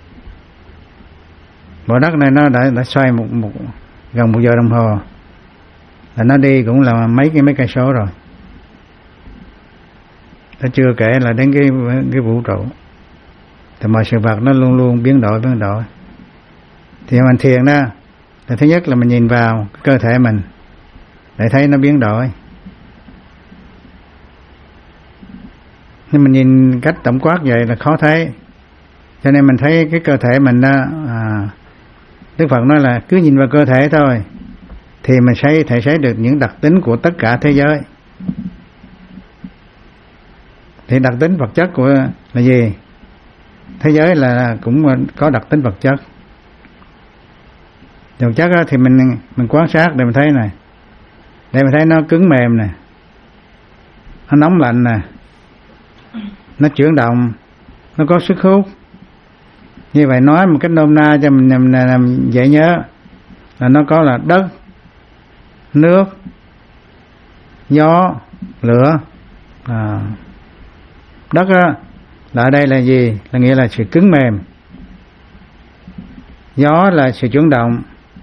Bộ đất này nó đã đã xoay một một gần một giờ đồng hồ, là nó đi cũng là mấy cái mấy cây số rồi. Nó chưa kể là đến cái cái vũ trụ. Thì mọi sự vật nó luôn luôn biến đổi biến đổi. Thì mình thiền đó, là thứ nhất là mình nhìn vào cơ thể mình để thấy nó biến đổi. Nhưng mình nhìn cách tổng quát vậy là khó thấy, cho nên mình thấy cái cơ thể mình đó, à, Đức Phật nói là cứ nhìn vào cơ thể thôi thì mình sẽ thể thấy được những đặc tính của tất cả thế giới. Thì đặc tính vật chất của là gì? Thế giới là cũng có đặc tính vật chất. Vật chất thì mình mình quan sát để mình thấy này, để mình thấy nó cứng mềm nè, nó nóng lạnh nè, nó chuyển động, nó có sức hút. Như vậy nói một cách nôm na cho mình làm, làm dễ nhớ là nó có là đất, nước, gió, lửa. À, đất á, là ở đây là gì? Là nghĩa là sự cứng mềm. Gió là sự chuyển động,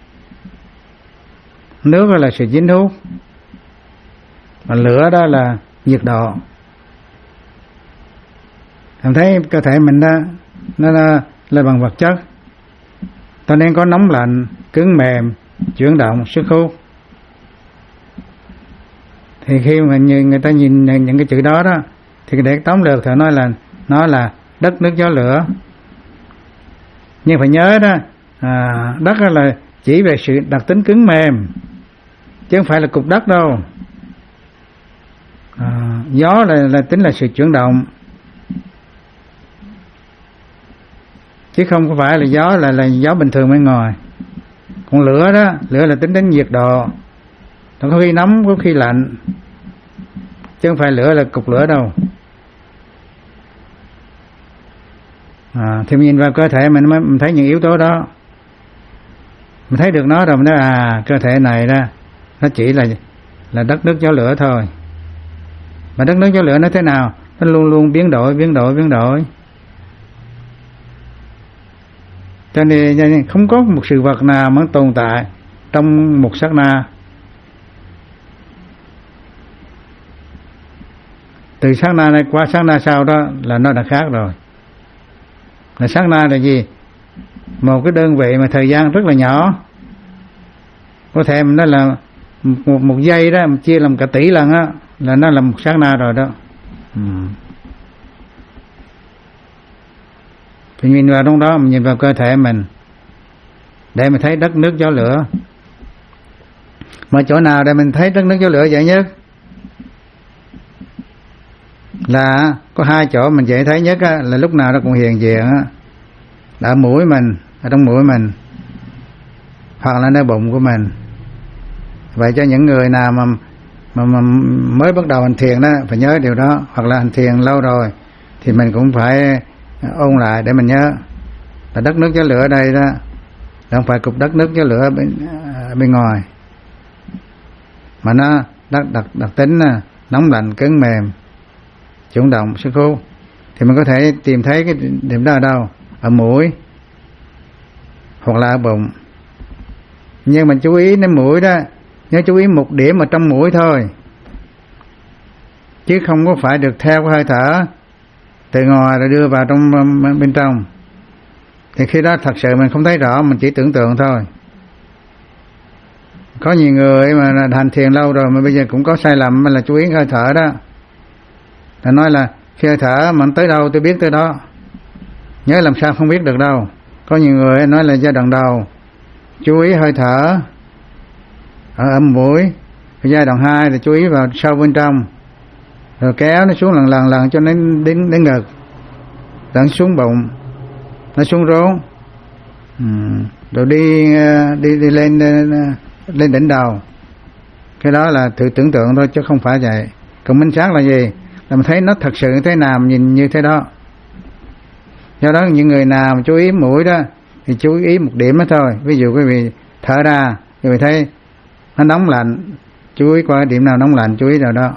nước là sự dính hút, và lửa đó là nhiệt độ. Em thấy cơ thể mình đó, nó là, là bằng vật chất, cho nên có nóng lạnh, cứng mềm, chuyển động, sức hút. Thì khi mà người ta nhìn những cái chữ đó đó, thì để tóm lược thì nói là nó là đất, nước, gió, lửa. Nhưng phải nhớ đó, à, đất là chỉ về sự đặc tính cứng mềm, chứ không phải là cục đất đâu. À, gió là, là tính là sự chuyển động, chứ không có phải là gió là là gió bình thường bên ngoài. Còn lửa đó, lửa là tính đến nhiệt độ, nó có khi nóng có khi lạnh, chứ không phải lửa là cục lửa đâu. À, thì mình nhìn vào cơ thể mình mới mình thấy những yếu tố đó, mình thấy được nó rồi mình nói à, cơ thể này đó nó chỉ là là đất, nước, gió, lửa thôi. Mà đất, nước, gió, lửa nó thế nào? Nó luôn luôn biến đổi, biến đổi, biến đổi. Cho nên không có một sự vật nào mà tồn tại trong một sát na. Từ sát na này qua sát na sau đó là nó đã khác rồi. Là sát na là gì? Một cái đơn vị mà thời gian rất là nhỏ. Có thể nó là một, một giây đó mà chia làm cả tỷ lần á, là nó là một sát na rồi đó. Ừ. Thì nhìn vào trong đó, mình nhìn vào cơ thể mình để mình thấy đất, nước, gió, lửa. Mà chỗ nào để mình thấy đất, nước, gió, lửa dễ nhất? Là có hai chỗ mình dễ thấy nhất á, là lúc nào nó cũng hiện diện á, là ở mũi mình, ở trong mũi mình, hoặc là nơi bụng của mình. Vậy cho những người nào mà, mà, mà mới bắt đầu hành thiền đó phải nhớ điều đó, hoặc là hành thiền lâu rồi thì mình cũng phải ôn lại để mình nhớ là đất, nước, gió, lửa ở đây đó, không phải cục đất, nước, gió, lửa bên, bên ngoài, mà nó đặc, đặc, đặc tính nóng lạnh, cứng mềm, chuyển động, sức hút. Thì mình có thể tìm thấy cái điểm đó ở đâu? Ở mũi hoặc là ở bụng. Nhưng mình chú ý đến mũi đó, nhớ chú ý một điểm ở trong mũi thôi, chứ không có phải được theo cái hơi thở từ ngoài rồi đưa vào trong bên trong. Thì khi đó thật sự mình không thấy rõ, mình chỉ tưởng tượng thôi. Có nhiều người mà hành thiền lâu rồi mà bây giờ cũng có sai lầm là chú ý hơi thở đó. Là nói là khi hơi thở mà tới đâu tôi biết tới đó. Nhớ làm sao không biết được đâu. Có nhiều người nói là giai đoạn đầu chú ý hơi thở ở âm mũi, giai đoạn hai là chú ý vào sâu bên trong, rồi kéo nó xuống lần lần lần cho nó đến đến ngực, rồi xuống bụng, nó xuống rốn, ừ. Rồi đi đi đi lên lên đỉnh đầu. Cái đó là thử tưởng tượng thôi chứ không phải vậy. Còn minh sát là gì? Là mình thấy nó thật sự thế nào nhìn như thế đó. Do đó những người nào mà chú ý mũi đó thì chú ý một điểm đó thôi. Ví dụ quý vị thở ra, quý vị thấy nó nóng lạnh, chú ý qua điểm nào nóng lạnh, chú ý vào đó.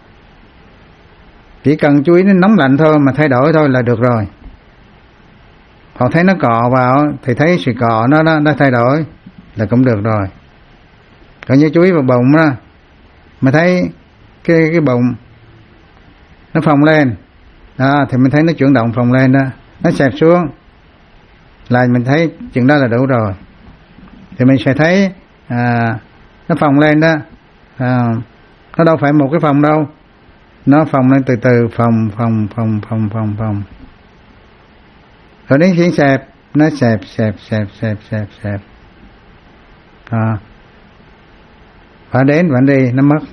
Chỉ cần chú ý đến nóng lạnh thôi mà thay đổi thôi là được rồi. Hoặc thấy nó cọ vào thì thấy sự cọ nó nó, nó thay đổi là cũng được rồi. Còn như chú ý vào bụng đó, mà thấy cái cái bụng nó phồng lên đó, thì mình thấy nó chuyển động phồng lên đó, nó xẹp xuống là mình thấy chuyện đó là đủ rồi. Thì mình sẽ thấy à, nó phồng lên đó, à, nó đâu phải một cái phồng đâu, nó phồng lên từ từ, phồng phồng phồng phồng phồng phồng, rồi đến khi xẹp nó xẹp xẹp xẹp xẹp xẹp xẹp à, và đến vẫn đi nó mất.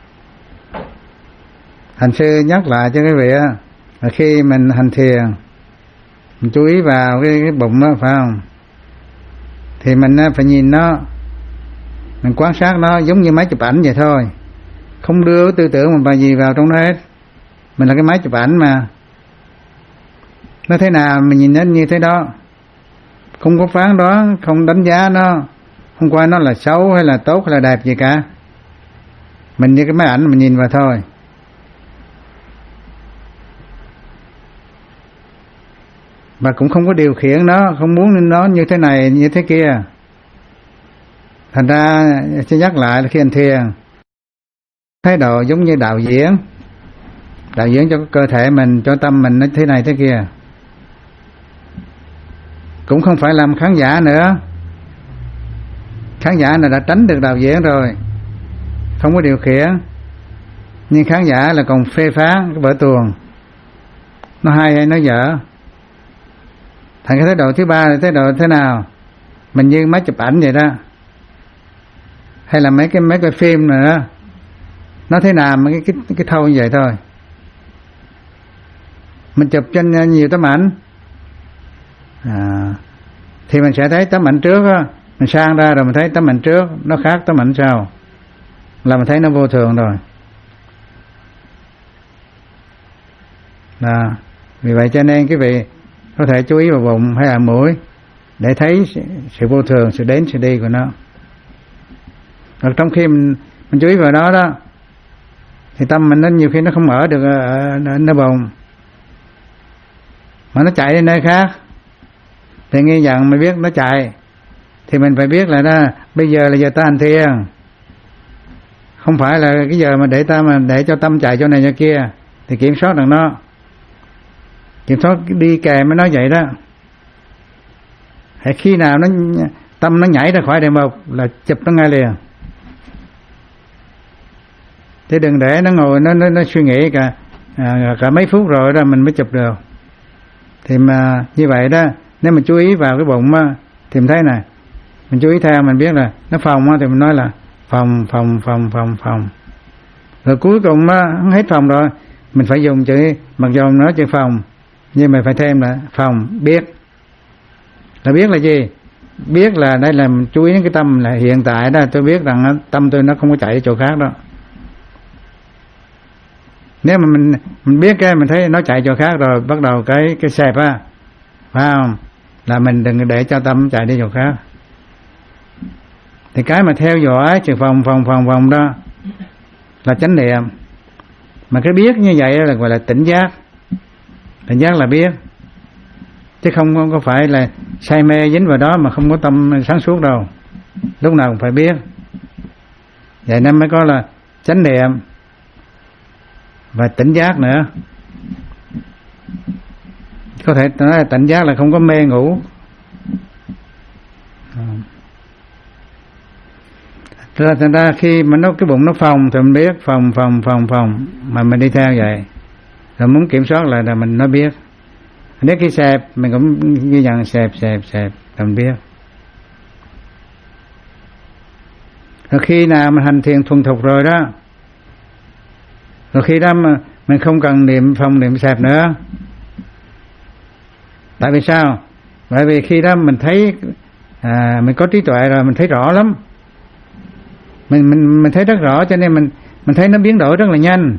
Hành sư nhắc lại cho quý vị á, là khi mình hành thiền mình chú ý vào cái, cái bụng đó phải không, thì mình phải nhìn nó, mình quan sát nó giống như máy chụp ảnh vậy thôi, không đưa tư tưởng một bài gì vào trong đó hết. Mình là cái máy chụp ảnh mà, nó thế nào mình nhìn nó như thế đó, không có phán đoán, không đánh giá nó, không coi nó là xấu hay là tốt hay là đẹp gì cả, Mình như cái máy ảnh mình nhìn vào thôi. Và cũng không có điều khiển nó, không muốn nó như thế này như thế kia. Thành ra xin nhắc lại là khi hành thiền, thái độ giống như đạo diễn, đạo diễn cho cơ thể mình, cho tâm mình nó thế này thế kia. Cũng không phải làm khán giả nữa. Khán giả là đã tránh được đạo diễn rồi, không có điều khiển. Nhưng khán giả là còn phê phán cái vở tuồng, nó hay hay nó dở. Thành cái thái độ thứ ba là thái độ thế nào? Mình như máy chụp ảnh vậy đó, hay là mấy cái mấy cái phim này đó, nó thế nào mà cái cái cái thâu như vậy thôi. Mình chụp trên nhiều tấm ảnh, à, thì mình sẽ thấy tấm ảnh trước á, mình sang ra rồi mình thấy tấm ảnh trước nó khác tấm ảnh sau, là mình thấy nó vô thường rồi. À, vì vậy cho nên cái vị có thể chú ý vào bụng hay là mũi để thấy sự vô thường, sự đến sự đi của nó. Rồi trong khi mình, mình chú ý vào đó đó, thì tâm mình nó nhiều khi nó không ở được ở nơi bụng, mà nó chạy đến nơi khác. Thì nghe dần mới biết nó chạy, thì mình phải biết là đó, bây giờ là giờ ta hành thiền, không phải là cái giờ mà để ta mà để cho tâm chạy chỗ này chỗ kia. Thì kiểm soát được nó, kiểm soát đi kèm mới nói vậy đó. Hay khi nào nó tâm nó nhảy ra khỏi đề mục là chụp nó ngay liền. Chứ đừng để nó ngồi nó nó, nó suy nghĩ cả à, cả mấy phút rồi đó mình mới chụp được. Thì mà như vậy đó, nếu mình chú ý vào cái bụng á, thì mình thấy này, mình chú ý theo mình biết là nó phòng á, thì mình nói là phòng phòng phòng phòng phòng. Rồi cuối cùng á, nó hết phòng rồi, mình phải dùng chữ, mặc dù nói chữ phòng nhưng mà phải thêm là phòng biết. Là biết là gì? Biết là đây là mình chú ý đến cái tâm là hiện tại đó, tôi biết rằng tâm tôi nó không có chạy đi chỗ khác đó. Nếu mà mình mình biết cái mình thấy nó chạy chỗ khác rồi, bắt đầu cái cái xẹp á, phải không? Là mình đừng để cho tâm chạy đi chỗ khác. Thì cái mà theo dõi sự phòng phòng phòng phòng đó là chánh niệm. Mà cái biết như vậy là gọi là tỉnh giác. Tỉnh giác là biết, chứ không có phải là say mê dính vào đó mà không có tâm sáng suốt đâu. Lúc nào cũng phải biết. Vậy nên mới có là chánh niệm và tỉnh giác nữa. Có thể nói là tỉnh giác là không có mê ngủ. Rồi thành ra khi mà nó cái bụng nó phòng thì mình biết phòng phòng phòng phòng mà mình đi theo vậy. Rồi muốn kiểm soát lại là mình nó biết. Nếu khi xẹp mình cũng ghi nhận xẹp xẹp xẹp là mình biết. Rồi khi nào mình hành thiền thuần thục rồi đó, rồi khi đó mà mình không cần niệm phòng niệm xẹp nữa. Tại vì sao? Bởi vì khi đó mình thấy à, mình có trí tuệ rồi, mình thấy rõ lắm. Mình mình mình thấy rất rõ, cho nên mình mình thấy nó biến đổi rất là nhanh.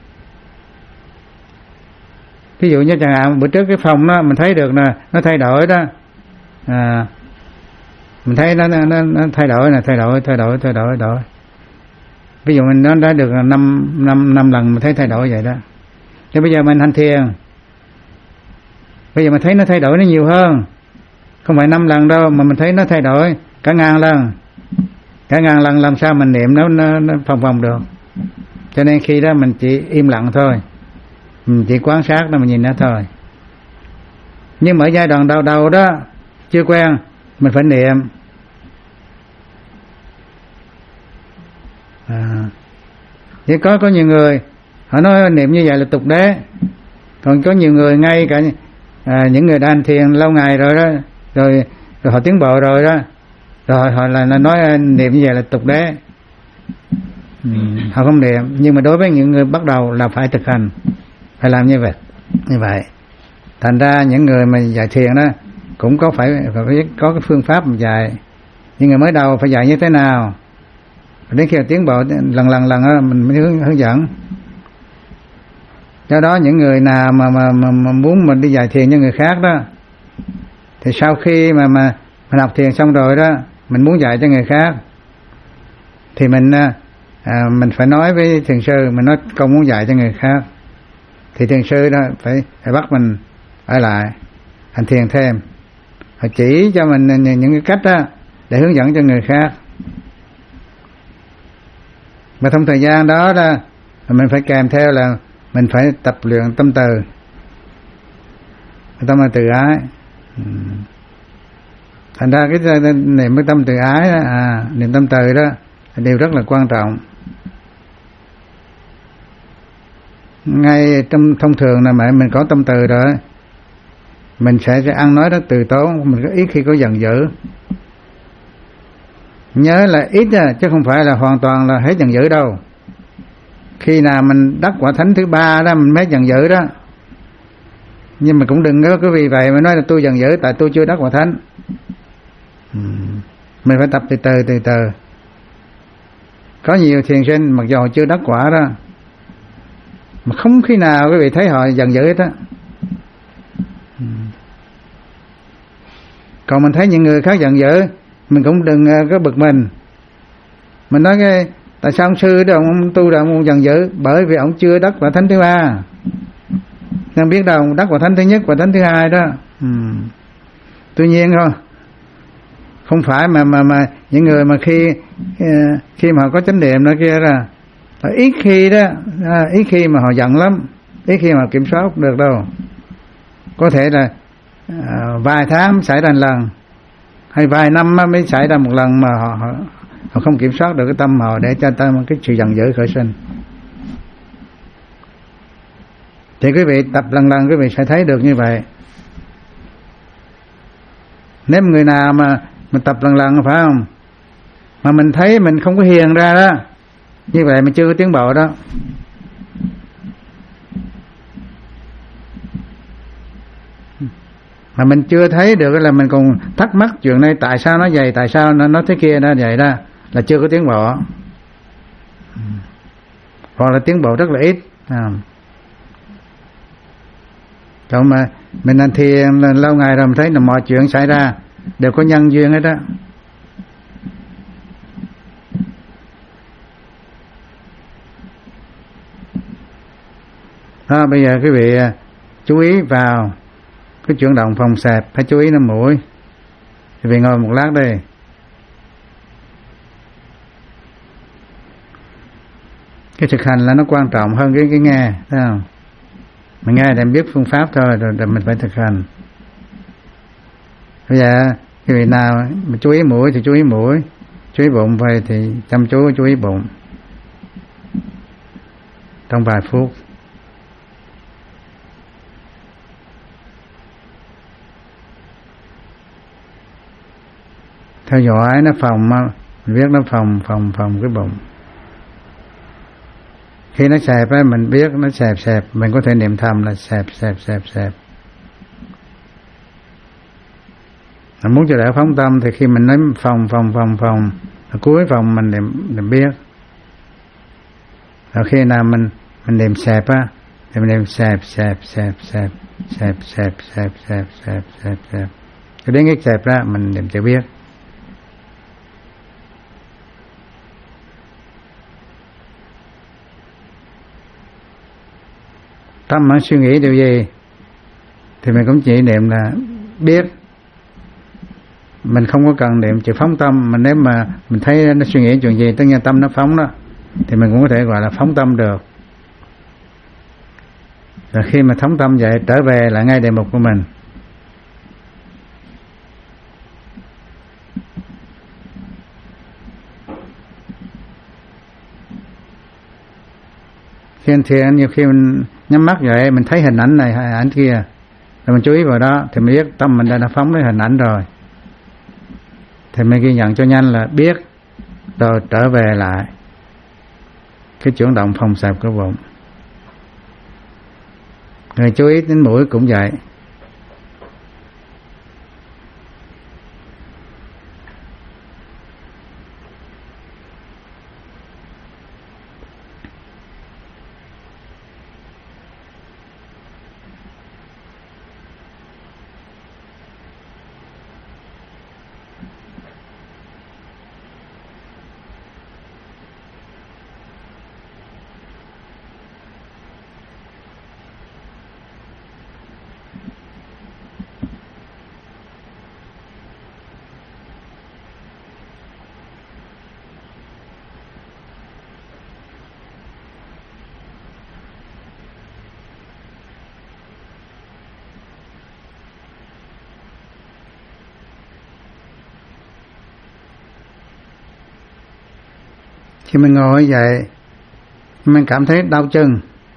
Ví dụ như chẳng hạn bữa trước cái phòng đó mình thấy được là nó thay đổi đó, à, mình thấy nó, nó, nó thay đổi là thay đổi thay đổi thay đổi thay đổi. Ví dụ mình nó đã được năm năm năm lần mình thấy thay đổi vậy đó. Thì bây giờ mình hành thiền, bây giờ mình thấy nó thay đổi nó nhiều hơn, không phải năm lần đâu mà mình thấy nó thay đổi cả ngàn lần, cả ngàn lần làm sao mình niệm nó nó, nó phòng phòng được. Cho nên khi đó mình chỉ im lặng thôi, mình chỉ quan sát đó, mình nhìn nó thôi. Nhưng mà ở giai đoạn đầu đầu đó chưa quen, mình phải niệm. À, chỉ có có nhiều người họ nói niệm như vậy là tục đế, còn có nhiều người ngay cả à, những người đã hành thiền lâu ngày rồi đó, rồi, rồi họ tiến bộ rồi đó, rồi họ là, là nói niệm như vậy là tục đế. Ừ, họ không niệm. Nhưng mà đối với những người bắt đầu là phải thực hành, phải làm như vậy. Như vậy thành ra những người mà dạy thiền đó cũng có phải, phải có cái phương pháp mà dạy. Nhưng người mới đầu phải dạy như thế nào, đến khi tiến bộ lần lần lần đó, mình mới hướng, hướng dẫn. Do đó những người nào mà, mà, mà, mà muốn mình đi dạy thiền cho người khác đó, thì sau khi mà, mà mình học thiền xong rồi đó, mình muốn dạy cho người khác, thì mình à, mình phải nói với thiền sư, mình nói con muốn dạy cho người khác, thì thiền sư đó phải, phải bắt mình ở lại hành thiền thêm, họ chỉ cho mình những cái cách đó để hướng dẫn cho người khác. Và trong thời gian đó đó mình phải kèm theo là mình phải tập luyện tâm từ, tâm là từ ái. Thành ra cái niệm cái tâm từ ái đó, à, niệm tâm từ đó là điều rất là quan trọng. Ngay trong thông thường là mẹ mình có tâm từ rồi, mình sẽ, sẽ ăn nói rất từ tốn, mình có ít khi có giận dữ. Nhớ là ít à, chứ không phải là hoàn toàn là hết giận dữ đâu. Khi nào mình đắc quả thánh thứ ba đó mình mới giận dữ đó. Nhưng mà cũng đừng có cứ vì vậy mà nói là tôi giận dữ tại tôi chưa đắc quả thánh. Mình phải tập từ từ từ từ. Có nhiều thiền sinh mặc dù họ chưa đắc quả đó, mà không khi nào quý vị thấy họ giận dữ hết á. Còn mình thấy những người khác giận dữ, mình cũng đừng có bực mình. Mình nói cái tại sao ông sư đó ông tu đạo ông giận dữ, bởi vì ông chưa đắc quả thánh thứ ba. Nên biết đâu ông đắc quả thánh thứ nhất, quả thánh thứ hai đó. Ừ. Tuy nhiên thôi, không phải mà mà mà những người mà khi khi mà họ có chánh niệm đó kia ra, ít khi đó, ít khi mà họ giận lắm, ít khi mà kiểm soát được đâu. Có thể là à, vài tháng xảy ra một lần, hay vài năm mới xảy ra một lần mà họ, họ họ không kiểm soát được cái tâm họ để cho tâm cái sự giận dữ khởi sinh. Thì quý vị tập lần lần quý vị sẽ thấy được như vậy. Nếu người nào mà mình tập lần lần phải không, mà mình thấy mình không có hiền ra đó, như vậy mình chưa có tiến bộ đó. Mà mình chưa thấy được là mình còn thắc mắc chuyện này tại sao nó vậy, tại sao nó, nó thế kia nó vậy đó, là chưa có tiến bộ. Hoặc là tiến bộ rất là ít. À. Còn mà mình làm thiền lâu ngày rồi mình thấy là mọi chuyện xảy ra đều có nhân duyên hết đó. Đó, bây giờ quý vị chú ý vào cái chuyển động phòng xẹp, phải chú ý nó mũi. Quý vị ngồi một lát đây. Cái thực hành là nó quan trọng hơn cái, cái nghe, thấy không? Mình nghe để biết phương pháp thôi, rồi, rồi mình phải thực hành. Bây giờ quý vị nào mà chú ý mũi thì chú ý mũi, chú ý bụng vậy thì chăm chú chú ý bụng trong vài phút. Theo dõi nó phòng, mình biết nó phòng phòng phòng cái bụng. Khi nó xẹp á, mình biết nó xẹp xẹp, mình có thể niệm thầm là xẹp xẹp xẹp xẹp. Mình muốn cho đỡ phóng tâm thì khi mình nói phòng phòng phòng phòng, cuối phòng mình niệm, niệm biết. Rồi khi nào mình mình niệm xẹp á, thì mình niệm xẹp xẹp xẹp xẹp xẹp xẹp xẹp xẹp xẹp xẹp xẹp. Cái đến cái xẹp đó mình niệm cho biết. Tâm nó suy nghĩ điều gì thì mình cũng chỉ niệm là biết. Mình không có cần niệm chữ phóng tâm. Mà nếu mà mình thấy nó suy nghĩ chuyện gì, tất nhiên tâm nó phóng đó, thì mình cũng có thể gọi là phóng tâm được. Rồi khi mà phóng tâm vậy, trở về lại ngay đề mục của mình. Khi anh thiền, nhiều khi mình nhắm mắt vậy, mình thấy hình ảnh này, hình ảnh kia, rồi mình chú ý vào đó, thì mình biết tâm mình đã phóng đến hình ảnh rồi. Thì mình ghi nhận cho nhanh là biết, rồi trở về lại cái chuyển động phòng xẹp của bụng. Người chú ý đến mũi cũng vậy. Khi mình ngồi như vậy, mình cảm thấy đau chân,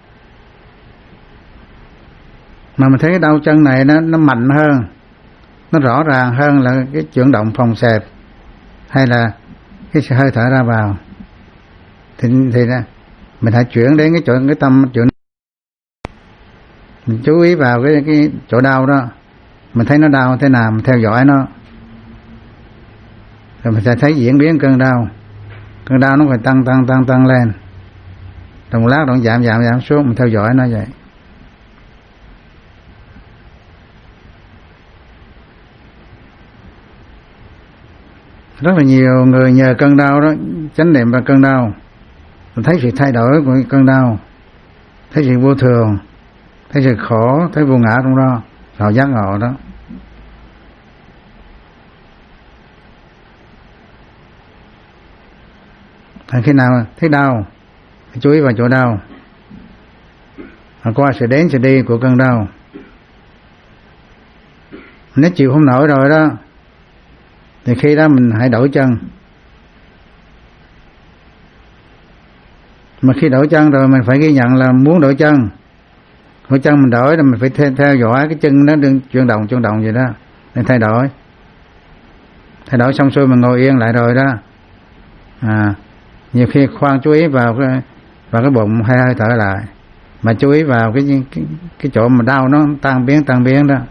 mà mình thấy cái đau chân này nó nó mạnh hơn, nó rõ ràng hơn là cái chuyển động phòng xẹp hay là cái hơi thở ra vào, thì thì mình hãy chuyển đến cái chỗ cái tâm chuyển, mình chú ý vào cái cái chỗ đau đó, mình thấy nó đau thế nào mình theo dõi nó, rồi mình sẽ thấy diễn biến cơn đau. Cơn đau nó phải tăng tăng tăng tăng lên, rồi một lát nó giảm giảm giảm xuống, mình theo dõi nó vậy. Rất là nhiều người nhờ cơn đau đó chánh niệm vào cơn đau, mình thấy sự thay đổi của cơn đau, thấy sự vô thường, thấy sự khổ, thấy vô ngã trong đó, họ giác ngộ đó. Khi nào thấy đau, chú ý vào chỗ đau, qua sự đến sự đi của cơn đau. Nếu chịu không nổi rồi đó, thì khi đó mình hãy đổi chân. Mà khi đổi chân rồi mình phải ghi nhận là muốn đổi chân, đổi chân mình đổi là mình phải theo, theo dõi cái chân nó đừng chuyển động chuyển động vậy đó, nên thay đổi. Thay đổi xong xuôi mình ngồi yên lại rồi đó, à nhiều khi khoan chú ý vào cái vào cái bụng hay hơi thở lại, mà chú ý vào cái cái cái chỗ mà đau nó tan biến tan biến đó.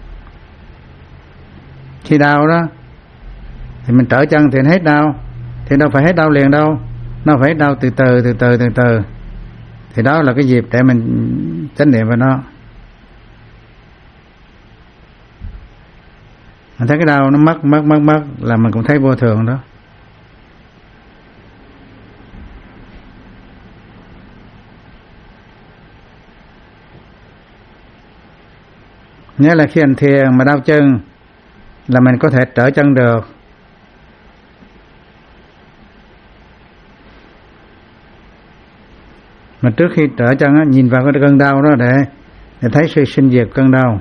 Khi đau đó thì mình trở chân thì hết đau, thì đâu phải hết đau liền đâu, nó phải hết đau từ từ từ từ từ từ, thì đó là cái dịp để mình chánh niệm vào nó. Mình thấy cái đau nó mất mất mất mất là mình cũng thấy vô thường đó. Nhớ là khi hành thiền mà đau chân là mình có thể trở chân được. Mà trước khi trở chân á, nhìn vào cái cơn đau đó để, để thấy sự sinh diệt cơn đau.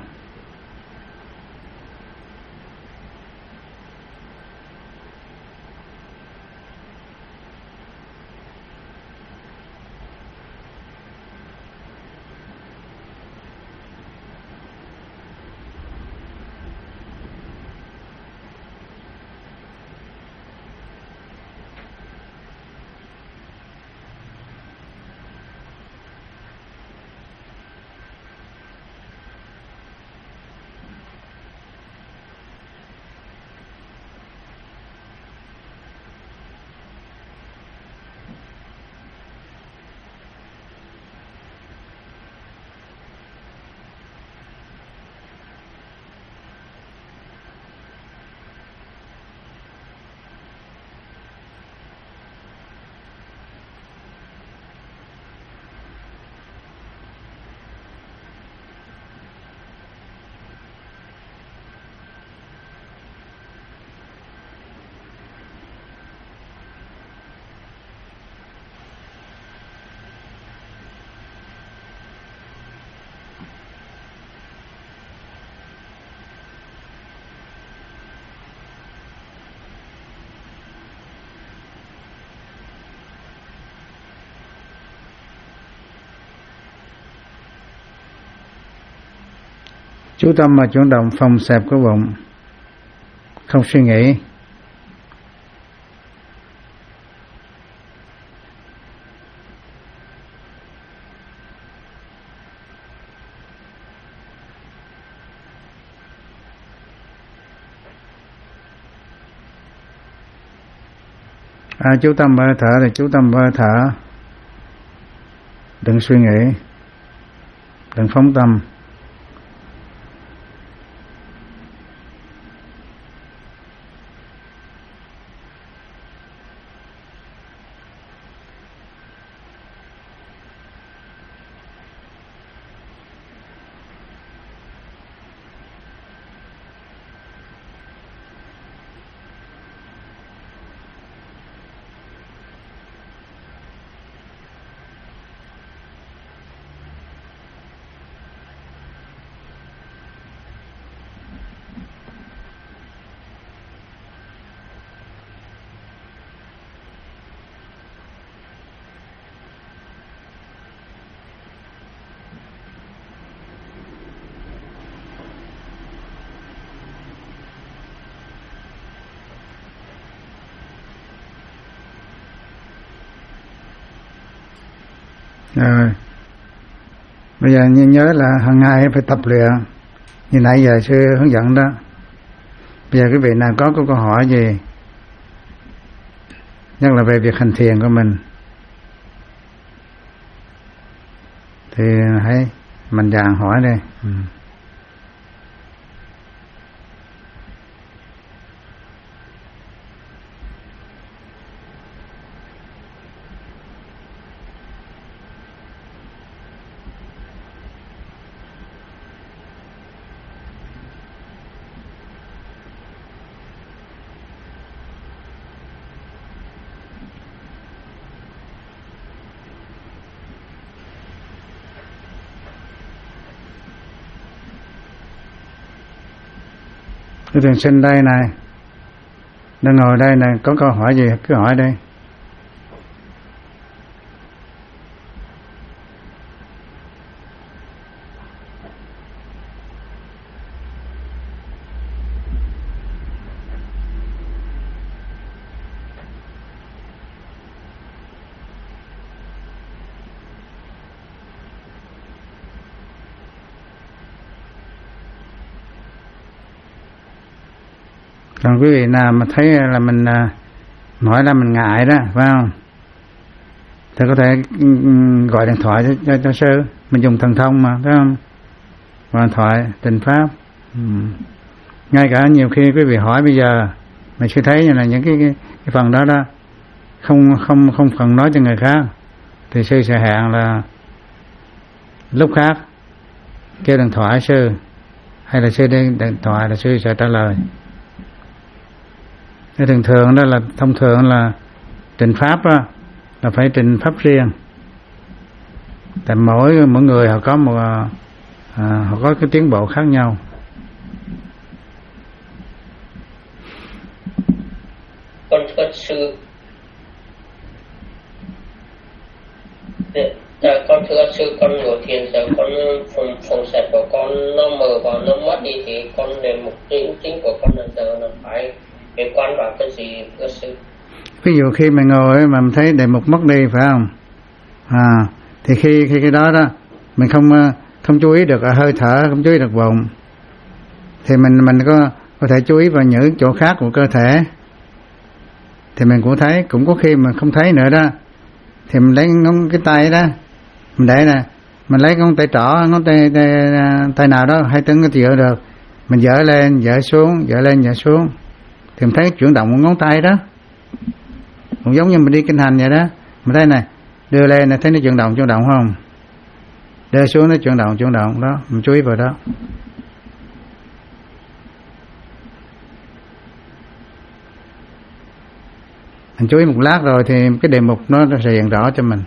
Chú tâm vào chuyển động phòng xẹp của bụng, không suy nghĩ. À, chú tâm vào hơi thở thì chú tâm vào hơi thở, đừng suy nghĩ, đừng phóng tâm. Rồi. Bây giờ nhớ là hàng ngày phải tập luyện. Như nãy giờ sư hướng dẫn đó. Bây giờ quý vị nào có câu hỏi gì, nhất là về việc hành thiền của mình, thì hãy mạnh dạn hỏi đi. Ừ. Cái thiền sinh đây này, đang ngồi đây này, có câu hỏi gì cứ hỏi đây. Còn quý vị nào mà thấy là mình nói là mình ngại đó, phải không? Thì có thể gọi điện thoại cho, cho, cho sư, mình dùng thần thông mà, phải không? Gọi điện thoại, Tịnh Pháp. Ừ. Ngay cả nhiều khi quý vị hỏi bây giờ, mình chưa thấy như là những cái, cái, cái phần đó đó, không không không phần nói cho người khác, thì sư sẽ hẹn là lúc khác kêu điện thoại sư, hay là sư đi điện thoại là sư sẽ trả lời. Cái thường thường đó là thông thường là trình pháp đó, là phải trình pháp riêng. Tại mỗi mỗi người họ có một à, họ có cái tiến bộ khác nhau. Con thưa sư, dạ, con thưa sư, con ngồi thiền giờ con phòng phòng sạch của con nó mờ vào nó mất đi, thì con về mục tiêu chính của con là giờ là phải để quan vào cái gì thưa sư? Ví dụ khi mình ngồi mà mình thấy đề mục mất đi, phải không? À, thì khi khi cái đó đó mình không không chú ý được ở hơi thở, không chú ý được bụng, thì mình mình có có thể chú ý vào những chỗ khác của cơ thể, thì mình cũng thấy. Cũng có khi mà không thấy nữa đó, thì mình lấy ngón cái tay đó mình để nè, mình lấy ngón tay trỏ, ngón tay tay, tay nào đó hay tính cái chịu được, mình dở lên dở xuống, dở lên dở xuống, thì mình thấy chuyển động của ngón tay đó, cũng giống như mình đi kinh hành vậy đó. Mình thấy này, đưa lên này thấy nó chuyển động chuyển động không, đưa xuống nó chuyển động chuyển động đó, mình chú ý vào đó. Mình chú ý một lát rồi thì cái đề mục nó sẽ hiện rõ cho mình.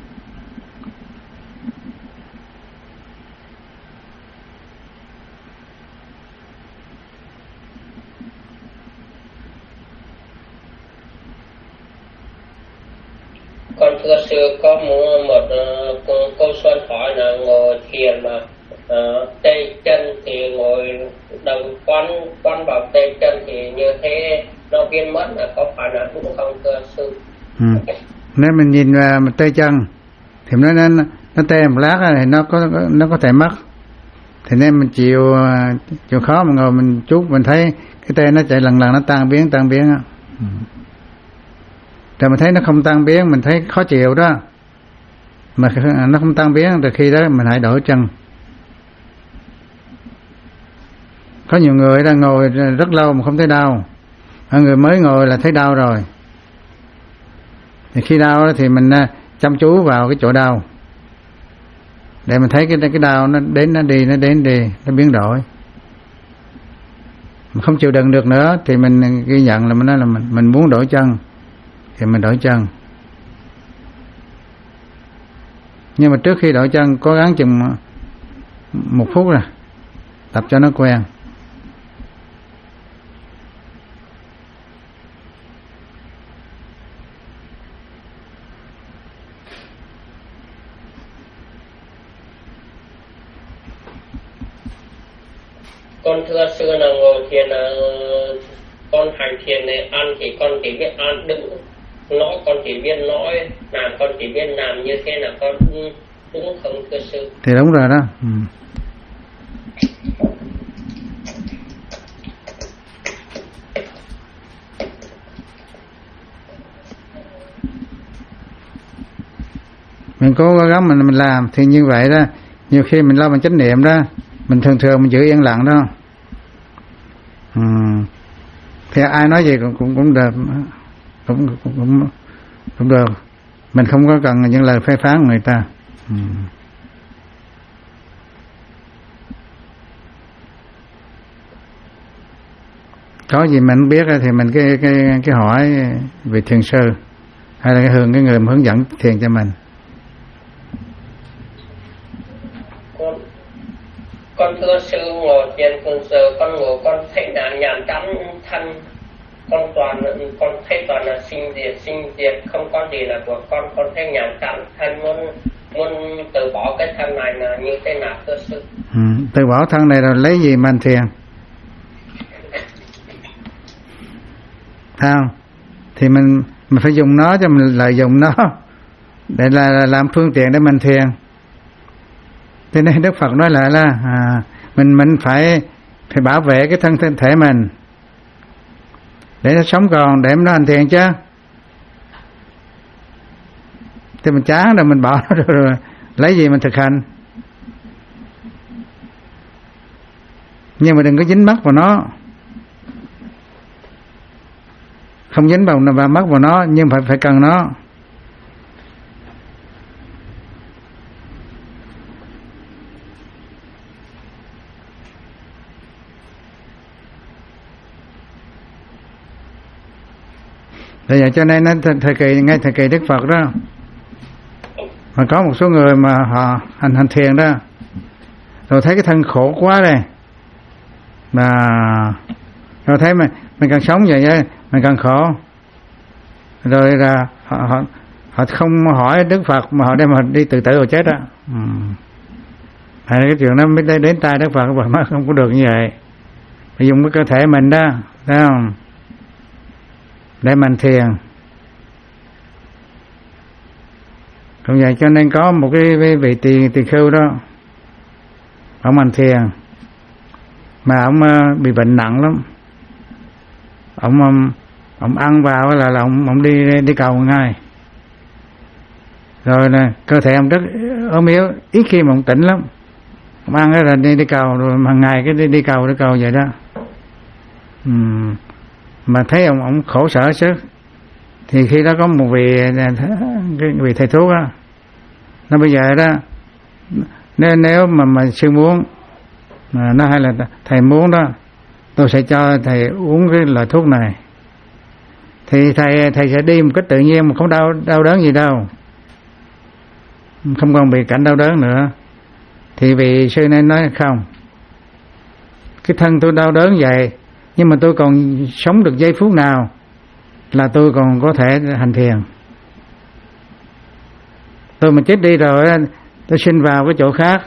Con thưa sư, có một, một uh, câu xuân hỏi là ngồi thiền mà uh, tay chân thì ngồi đầu quan quan vào tay chân thì như thế nó biến mất, là có phải là đúng không thưa sư? Ừ. Nếu mình nhìn vào tay chân thì nó nó nó tê một lát thì nó có nó có thể mất. Thì nên mình chịu chịu khó mà ngồi mình chút, mình thấy cái tê nó chạy lần lần nó tan biến tan biến á. Ừ. Rồi mình thấy nó không tan biến, mình thấy khó chịu đó, mà nó không tan biến, từ khi đó mình hãy đổi chân. Có nhiều người đang ngồi rất lâu mà không thấy đau, người mới ngồi là thấy đau rồi. Thì khi đau đó thì mình chăm chú vào cái chỗ đau để mình thấy cái cái đau nó đến nó đi, nó đến đi, nó biến đổi. Mình không chịu đựng được nữa thì mình ghi nhận là mình nói là mình, mình muốn đổi chân thì mình đổi chân. Nhưng mà trước khi đổi chân cố gắng chừng một phút rồi, tập cho nó quen. Con thưa sư là ngồi thiền là con hành thiền này, ăn thì con chỉ biết ăn, đứng nói con chỉ biết nói, làm con chỉ biết làm như thế, là con đúng không thưa sư? Thì đúng rồi đó. Ừ. Mình cố gắng mình mình làm thì như vậy đó, nhiều khi mình lo mình chánh niệm đó, mình thường thường mình giữ yên lặng đó. Ừ. Thì ai nói gì cũng cũng cũng được, cũng cũng cũng, cũng được. Mình không có cần những lời phê phán của người ta. Ừ. Có gì mình biết thì mình cái cái cái hỏi về thiền sư hay là cái hướng cái người mà hướng dẫn thiền cho mình. Con, con thưa sư, ngồi thiền cùng giờ con ngồi con thấy là nhàn chán thân, con toàn con thấy toàn là sinh diệt sinh diệt, không có gì là của con, con thấy nhàn chán thân, muốn muốn từ bỏ cái thân này là như thế nào thưa sư? Ừ, từ bỏ thân này rồi lấy gì mà thiền? Thấy không? Thì mình mình phải dùng nó cho mình lợi dụng nó để là, là làm phương tiện để mình thiền. Thế nên Đức Phật nói lại là à, mình mình phải phải bảo vệ cái thân thân thể mình để nó sống còn, để nó hành thiền chứ. Thì mình chán rồi mình bỏ nó rồi, rồi lấy gì mình thực hành. Nhưng mà đừng có dính mắc vào nó. Không dính vào và mắc vào nó, nhưng phải phải cần nó. Bây giờ cho nên thời kỳ ngay thời kỳ Đức Phật đó, mà có một số người mà họ hành hành thiền đó, rồi thấy cái thân khổ quá đây, mà rồi thấy mình mình càng sống vậy vậy mình càng khổ, rồi là họ họ họ không hỏi Đức Phật mà họ đem họ đi tự tử rồi chết đó. Ừ. Hay cái chuyện đó mới đến, đến tai Đức Phật, Đức Phật nói không có được như vậy, phải dùng cái cơ thể mình đó, thấy không, để mình thiền. Cũng vậy, cho nên có một cái vị tỳ tỳ khưu đó, ông hành thiền mà ông bị bệnh nặng lắm, ông ông ăn vào là, là ông ông đi đi cầu ngay, rồi nè cơ thể ông rất ốm yếu, ít khi mà ông tỉnh lắm, ông ăn là đi đi cầu, rồi hàng ngày cái đi đi cầu đi cầu vậy đó. Uhm. Mà thấy ông ông khổ sở chứ, thì khi đó có một vị vị thầy thuốc á, nó bây giờ đó, nên nếu mà mà sư muốn, mà nó hay là thầy muốn đó, tôi sẽ cho thầy uống cái loại thuốc này, thì thầy thầy sẽ đi một cách tự nhiên mà không đau đau đớn gì đâu, không còn bị cảnh đau đớn nữa. Thì vị sư nên nói không, cái thân tôi đau đớn vậy, nhưng mà tôi còn sống được giây phút nào là tôi còn có thể hành thiền. Tôi mà chết đi rồi, tôi sinh vào cái chỗ khác,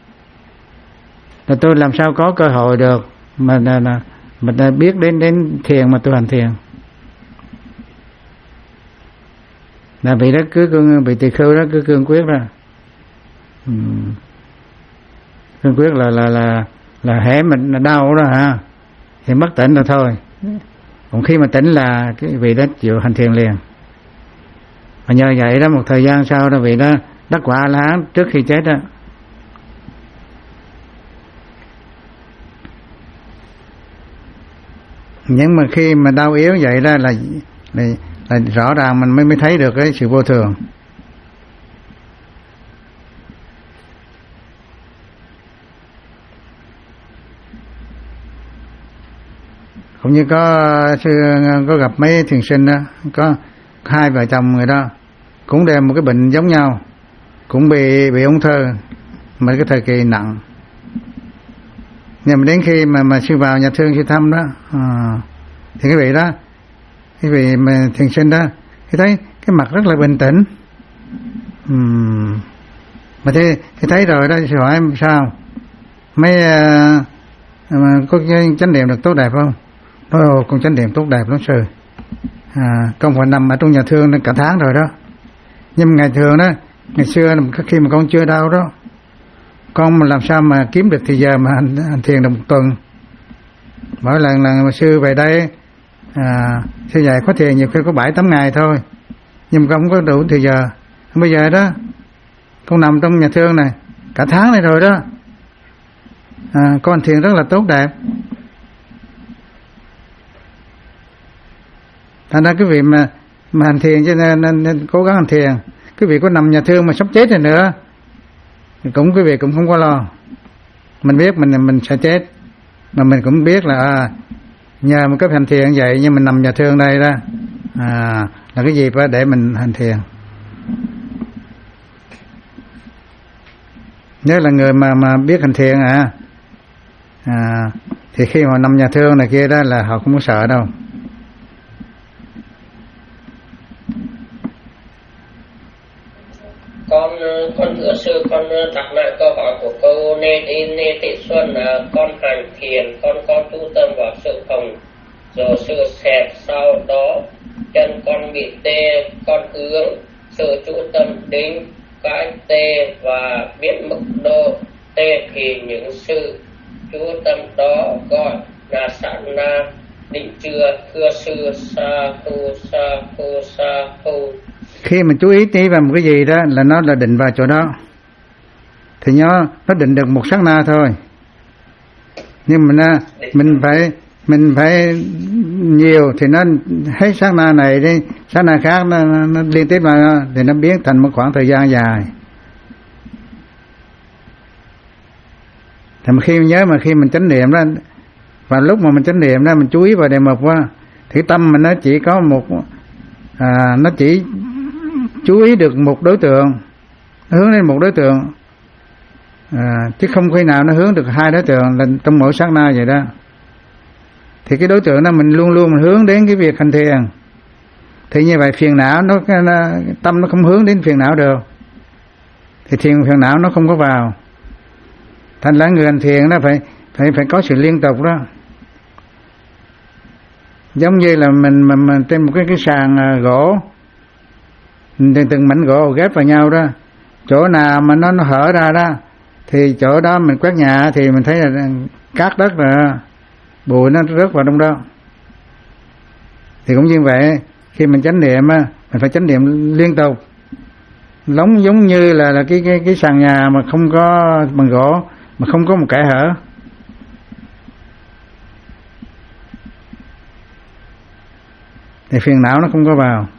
là tôi làm sao có cơ hội được mà là mình đã biết đến đến thiền mà tôi hành thiền. Là vị đó cứ cương, vị tỳ khưu đó cứ cương quyết đó, ừ. Cương quyết là là là là hễ mình đau đó ha, thì mất tỉnh rồi thôi. Còn khi mà tỉnh là cái vị đó chịu hành thiền liền. Và nhờ vậy đó, một thời gian sau đó vị đó đắc quả A-la-hán trước khi chết đó. Nhưng mà khi mà đau yếu vậy đó là, là, là rõ ràng mình mới mới thấy được cái sự vô thường. Cũng như có sư có gặp mấy thiền sinh đó, có hai vợ chồng người đó cũng đem một cái bệnh giống nhau, cũng bị bị ung thư mà cái thời kỳ nặng. Nhưng mà đến khi mà mà sư vào nhà thương sư thăm đó, à, thì cái vị đó, cái vị mà thiền sinh đó, thì thấy cái mặt rất là bình tĩnh. Uhm. Mà thì, thì thấy rồi đó, sư hỏi sao mấy uh, mà có chánh niệm được tốt đẹp không? Nói ồ, con chánh niệm tốt đẹp lắm sư. À, con phải nằm ở trong nhà thương cả tháng rồi đó. Nhưng ngày thường đó, Ngày xưa khi mà con chưa đau đó, con mà làm sao mà kiếm được thì giờ mà hành, hành thiền được một tuần. Mỗi lần lần mà sư về đây, à, sư dạy có thiền nhiều khi có bảy tám ngày thôi, nhưng mà con không có đủ thì giờ. Bây giờ đó, con nằm trong nhà thương này cả tháng này rồi đó, à, con thiền rất là tốt đẹp. Thành ra cái việc mà mà hành thiền cho nên, nên, nên cố gắng hành thiền. Cái việc có nằm nhà thương mà sắp chết rồi nữa, cũng cái việc cũng không có lo. Mình biết mình mình sẽ chết, mà mình cũng biết là à, nhờ một cái hành thiền vậy, nhưng mình nằm nhà thương đây đó, à, là cái gì để mình hành thiền. Nếu là người mà mà biết hành thiền à, à thì khi họ nằm nhà thương này kia đó là họ không có sợ đâu. Con con thưa sư, con đặt lại câu hỏi của cô Nê Nê Thị Xuân là con hành thiền, con có chú tâm vào sự phồng rồi sự xẹp, sau đó chân con bị tê, con hướng sự chú tâm đến cái tê và biết mức độ tê thì những sự chú tâm đó gọi là sát na định chưa? Thưa sư, sa thu sa thu sa thu. Khi mình chú ý tí vào một cái gì đó là nó là định vào chỗ đó, thì nó nó định được một sát na thôi. Nhưng mà nó, mình phải mình phải nhiều thì nó hết sát na này đi, sát na khác nó, nó, nó liên tiếp vào thì nó biến thành một khoảng thời gian dài. Thì mà khi nhớ mà khi mình chánh niệm đó, và lúc mà mình chánh niệm đó mình chú ý vào đề mục quá, thì tâm mình nó chỉ có một à, nó chỉ chú ý được một đối tượng, nó hướng đến một đối tượng, à, chứ không khi nào nó hướng được hai đối tượng là trong mỗi sát na vậy đó. Thì cái đối tượng đó mình luôn luôn mình hướng đến cái việc hành thiền. Thì như vậy phiền não nó, nó tâm nó không hướng đến phiền não được, thì thiền phiền não nó không có vào. Thành ra người hành thiền nó phải phải phải có sự liên tục đó. Giống như là mình mình, mình trên một cái cái sàn gỗ, từng, từng mảnh gỗ ghép vào nhau đó, chỗ nào mà nó, nó hở ra đó thì chỗ đó mình quét nhà thì mình thấy là cát đất rồi, bụi nó rớt vào trong đó. Thì cũng như vậy, khi mình chánh niệm á, mình phải chánh niệm liên tục, giống giống như là là cái cái cái sàn nhà mà không có bằng gỗ, mà không có một kẽ hở. Thì phiền não nó không có vào.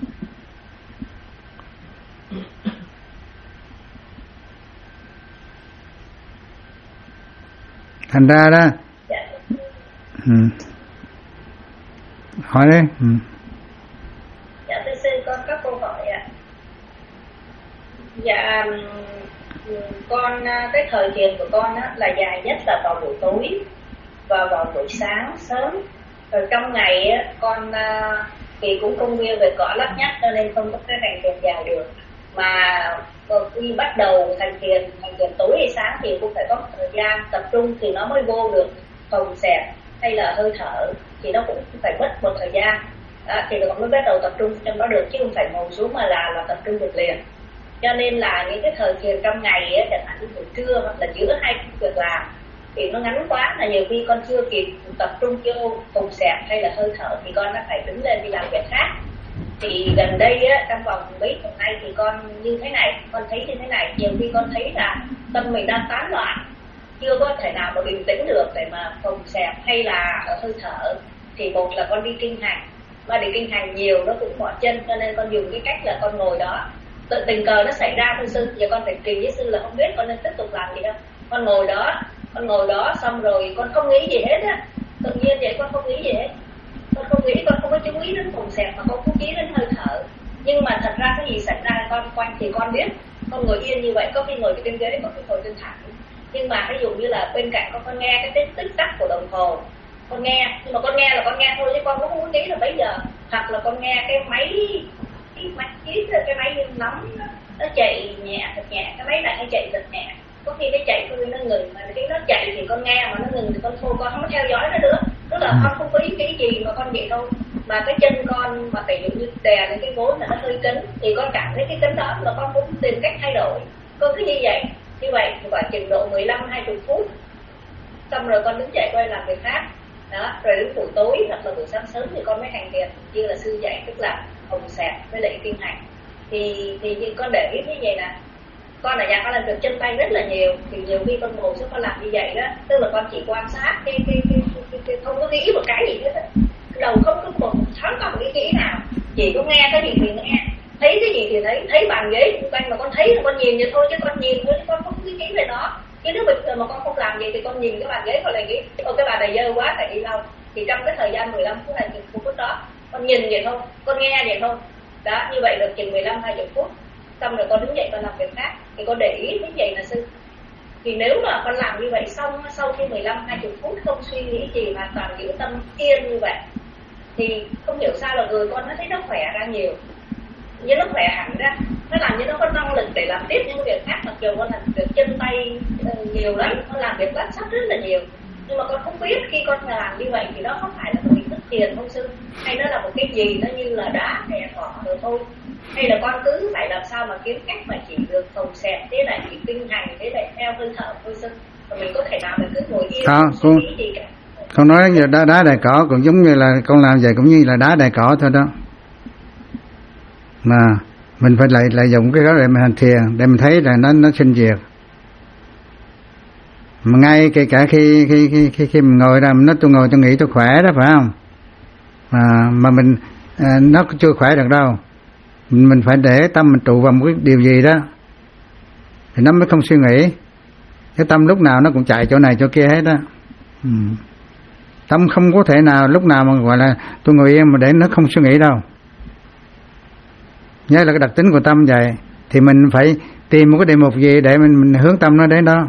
Thành ra đó, ừ. Hỏi đi. Ừ. Dạ thưa sư, con có câu hỏi ạ. Dạ con, cái thời thiền của con á, là dài nhất là vào buổi tối và vào buổi sáng sớm. Rồi trong ngày á, con thì cũng công viên về cỏ lắt nhắt cho nên không có cái hành thiền dài được. Mà khi bắt đầu hành thiền, hành thiền tối hay sáng thì cũng phải có một thời gian tập trung thì nó mới vô được phòng xẹp hay là hơi thở, thì nó cũng phải mất một thời gian. À, thì nó mới bắt đầu tập trung trong đó được, chứ không phải ngồi xuống mà là là tập trung được liền. Cho nên là những cái thời thiền trong ngày ấy, chẳng hạn như buổi trưa hoặc là giữa hai việc làm thì nó ngắn quá, là nhiều khi con chưa kịp tập trung vô phòng xẹp hay là hơi thở thì con đã phải đứng lên đi làm việc khác. Thì gần đây á, trong vòng mấy tuần nay thì con như thế này, con thấy như thế này, nhiều khi con thấy là tâm mình đang tán loạn, chưa có thể nào mà bình tĩnh được để mà phòng xẹp hay là ở hơi thở. Thì một là con đi kinh hành, mà đi kinh hành nhiều nó cũng mỏi chân, cho nên con dùng cái cách là con ngồi đó. Tự tình cờ nó xảy ra thưa sư, giờ con phải kỳ với sư là không biết con nên tiếp tục làm gì đâu. Con ngồi đó, con ngồi đó xong rồi con không nghĩ gì hết á, tự nhiên vậy con không nghĩ gì hết. Con không nghĩ, con không có chú ý đến phòng xẹp mà con không chú ý đến hơi thở. Nhưng mà thật ra cái gì xảy ra con quanh thì con biết. Con ngồi yên như vậy, có khi ngồi trên ghế, có khi ngồi trên thẳng. Nhưng mà ví dụ như là bên cạnh con, con nghe cái tích tích tắc của đồng hồ, con nghe, nhưng mà con nghe là con nghe thôi chứ con cũng không có nghĩ là bấy giờ. Hoặc là con nghe cái máy, cái máy cái máy nóng nó, nó chạy nhẹ thật nhẹ, cái máy này nó chạy thật nhẹ. Có khi cái chạy thôi nó ngừng, mà cái nó chạy thì con nghe mà nó ngừng thì con thôi, con không có theo dõi nó nữa. Tức là con không có ý cái gì mà con vậy thôi. mà cái chân con mà ví dụ như đè lên cái gối là nó hơi cứng thì con cảm thấy cái cứng đó là con cũng tìm cách thay đổi. Con cứ như vậy, như vậy khoảng chừng độ mười lăm hai mươi phút, xong rồi con đứng dậy quay làm việc khác. Đó, rồi đến buổi tối hoặc là buổi sáng sớm thì con mới hành thiền như là sư dạy, tức là hồng sẹt với lại kinh hành. Thì thì con để ý như vậy nè, con ở nhà con làm việc chân tay rất là nhiều, thì nhiều khi con ngồi xuống con làm như vậy đó, tức là con chỉ quan sát cái cái cái, cái, cái, cái không có nghĩ một cái gì hết, đầu không có một thoáng có một cái nghĩ nào, chỉ có nghe cái gì thì nghe, thấy cái gì thì thấy, thấy bàn ghế xung quanh mà con thấy là con nhìn vậy thôi, chứ con nhìn thôi chứ con không có nghĩ về nó. Chứ nếu bình thường mà con không làm gì thì con nhìn cái bàn ghế con lại nghĩ ô cái bàn này dơ quá phải đi lau. Thì trong cái thời gian mười lăm phút hay mười phút đó con nhìn vậy thôi, con nghe vậy thôi. Đó, như vậy được chừng mười lăm hai mươi phút, xong rồi con đứng dậy con làm việc khác. Thì con để ý như vậy là sư. Thì nếu mà con làm như vậy xong sau khi mười lăm hai mươi phút không suy nghĩ gì mà toàn giữ tâm yên như vậy, thì không hiểu sao là người con nó thấy nó khỏe ra nhiều, như nó khỏe hẳn ra, nó làm như nó có năng lực để làm tiếp những việc khác. Mặc dù con làm việc chân tay nhiều lắm, con làm việc lát sắt rất là nhiều, nhưng mà con không biết khi con làm như vậy thì nó không phải là một hình thức thiền không sư, hay nó là một cái gì nó như là đá đè cỏ rồi thôi, hay là con cứ phải làm sao mà kiếm cách mà chỉ được phòng xẹp thế này chỉ kinh hành thế này theo hơi thở thôi sư, và mình có thể nào mình cứ ngồi yên không suy nghĩ gì cả. Không nói giờ đá đá đè cỏ cũng giống như là con làm vậy, cũng như là đá đè cỏ thôi đó. Mà mình phải lại lại dùng cái đó để mình hành thiền, để mình thấy là nó nó sinh diệt. Mà ngay kể cả khi khi khi khi, khi mình ngồi ra mình nói tôi ngồi tôi nghĩ tôi khỏe đó phải không? Mà mà mình à, nó chưa khỏe được đâu. Mình, mình phải để tâm mình trụ vào một cái điều gì đó thì nó mới không suy nghĩ. Cái tâm lúc nào nó cũng chạy chỗ này chỗ kia hết đó. Ừ. Tâm không có thể nào lúc nào mà gọi là tôi ngồi yên mà để nó không suy nghĩ đâu. Nhớ là cái đặc tính của tâm vậy, thì mình phải tìm một cái đề mục gì để mình, mình hướng tâm nó đến đó.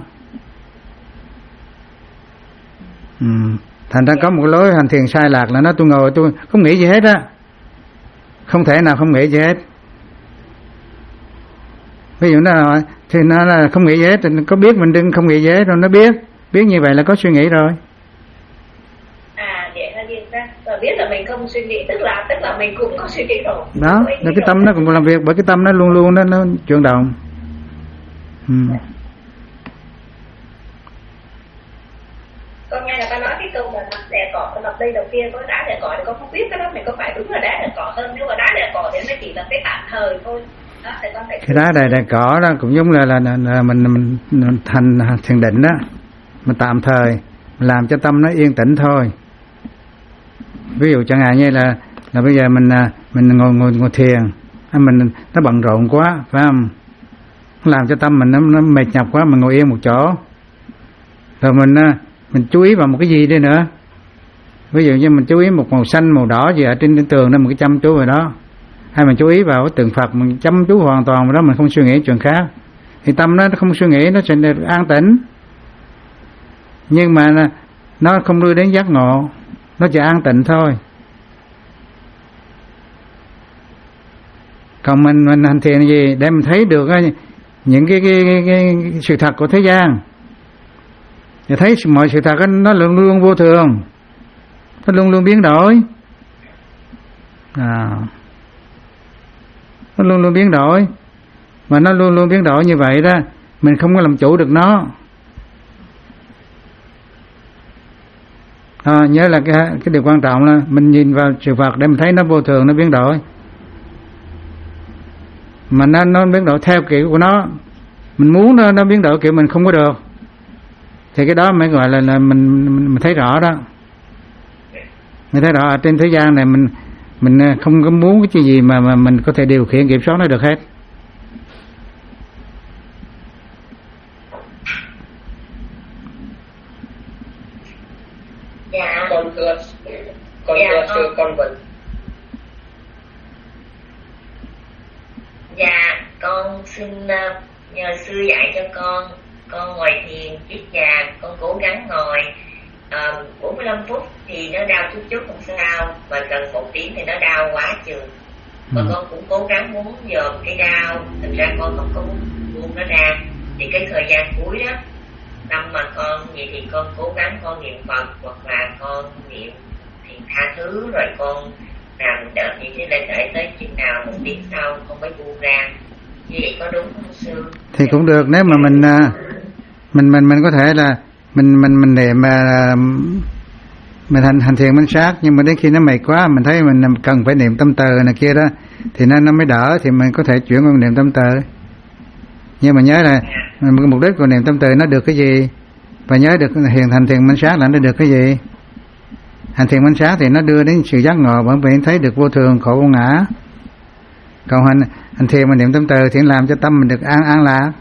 Ừ. Thành ra có một lối hành thiền sai lạc là nó tôi ngồi tôi không nghĩ gì hết á, không thể nào không nghĩ gì hết. Ví dụ nó là, thì nó là không nghĩ gì hết, thì có biết mình đừng không nghĩ gì hết rồi, nó biết biết như vậy là có suy nghĩ rồi. À vậy là biết ra, và biết là mình không suy nghĩ, tức là tức là mình cũng có suy nghĩ rồi. Đó, là cái tâm nó cũng làm việc, bởi cái tâm nó luôn luôn nó nó chuyển động. Ừ. Con nghe là ta nói cái câu mà đè cỏ, con đọc đây đầu kia có đá đè cỏ thì con không biết cái đó mình có phải đúng là đá đè cỏ hơn, nếu mà đá đè cỏ thì nó chỉ là cái tạm thời thôi. Đó, thì con phải cái đá đè đè cỏ đó cũng giống là là, là, là mình, mình, mình thành thiền định đó, mình tạm thời mình làm cho tâm nó yên tĩnh thôi. Ví dụ chẳng hạn như là là bây giờ mình mình ngồi ngồi ngồi thiền, mình nó bận rộn quá phải không? Làm cho tâm mình nó, nó mệt nhọc quá, mình ngồi yên một chỗ, rồi mình mình chú ý vào một cái gì đi nữa. Ví dụ như mình chú ý một màu xanh màu đỏ gì ở trên cái tường đó, mình cứ chăm chú vào đó, hay mình chú ý vào cái tượng Phật, mình chăm chú hoàn toàn vào đó, mình không suy nghĩ chuyện khác, thì tâm nó không suy nghĩ, nó sẽ được an tĩnh. Nhưng mà nó không đưa đến giác ngộ, nó chỉ an tịnh thôi. Còn mình mình hành thiền gì để mình thấy được những cái cái, cái, cái, cái sự thật của thế gian, để thấy mọi sự thật đó, nó luôn luôn vô thường, nó luôn luôn biến đổi. À, nó luôn luôn biến đổi, mà nó luôn luôn biến đổi như vậy đó, mình không có làm chủ được nó. À, nhớ là cái cái điều quan trọng là mình nhìn vào sự vật để mình thấy nó vô thường, nó biến đổi, mà nó nó biến đổi theo kiểu của nó. Mình muốn nó nó biến đổi kiểu mình không có được, thì cái đó mới gọi là là mình mình, mình thấy rõ đó. Mình thấy rõ ở trên thế gian này mình mình không có muốn cái gì mà mà mình có thể điều khiển kiểm soát nó được hết. Dạ. Con thưa con Dạ, thưa con. sư con Vịnh. Dạ, con xin uh, nhờ sư dạy cho con. Con ngồi thiền ít nhà, con cố gắng ngồi uh, bốn mươi lăm phút thì nó đau chút chút không sao, mà gần một tiếng thì nó đau quá chừng. Và Ừ. con cũng cố gắng muốn dòm cái đau, thực ra con không có muốn buông nó ra. Thì cái thời gian cuối đó, năm mà con vậy thì con cố gắng con niệm Phật, hoặc là con niệm thiền tha thứ, rồi con nằm đợi như thế này, đợi tới chừng nào một tiếng sau con mới buông ra. Như vậy có đúng không sư? Thì cũng được, nếu mà mình mình mình mình có thể là mình mình mình niệm mà mình hành hành thiền minh sát, nhưng mà đến khi nó mệt quá mình thấy mình cần phải niệm tâm từ này kia đó thì nó nó mới đỡ, thì mình có thể chuyển qua niệm tâm từ. Nhưng mà nhớ là mục đích của niệm tâm từ nó được cái gì, và nhớ được hiền hành thiền minh sát là nó được cái gì. Hành thiền minh sát thì nó đưa đến sự giác ngộ, bởi vì thấy được vô thường khổ vô ngã. Còn hành hành thiền mà niệm tâm từ thì làm cho tâm mình được an an lạc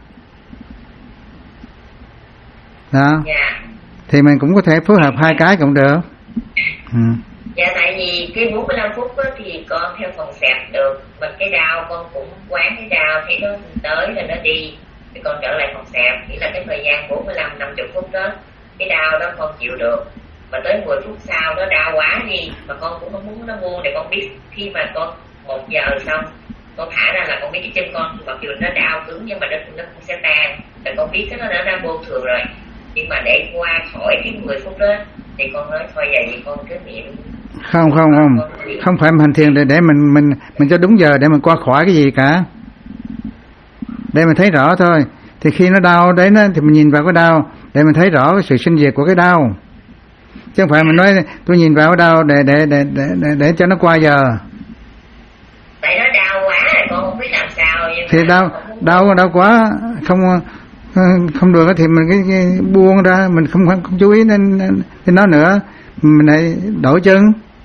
đó. Dạ. Thì mình cũng có thể phối hợp hai cái cũng được. Ừ. Dạ, tại vì cái bốn mươi lăm phút đó thì con theo phần xẹp được, mà cái đau con cũng quán cái đau, thấy nó tới là nó đi, thì con trở lại phòng xẹp. Nghĩa là cái thời gian bốn mươi lăm năm mươi phút đó, cái đau đó con chịu được, mà tới mười phút sau nó đau quá đi, mà con cũng không muốn nó buông, để con biết khi mà con một giờ xong con thả ra là con biết cái chân con mặc dù nó đau cứng nhưng mà nó nó cũng sẽ tan, là con biết cái nó đã ra vô thường rồi. Nhưng mà để qua khỏi cái mười phút đó thì con nói thôi vậy thì con cứ niệm. Không không không, không phải hành thiền để để mình mình mình cho đúng giờ để mình qua khỏi cái gì cả, để mình thấy rõ thôi. Thì khi nó đau đấy nó thì mình nhìn vào cái đau để mình thấy rõ cái sự sinh diệt của cái đau, chứ không phải mình nói tôi nhìn vào cái đau để để để để để, để cho nó qua giờ. Tại nó đau quá rồi con không biết làm sao. Nhưng thì đau đau đau quá không không được thì mình cái, cái buông ra, mình không không, không chú ý đến, đến nó nữa, mình lại đổi chân.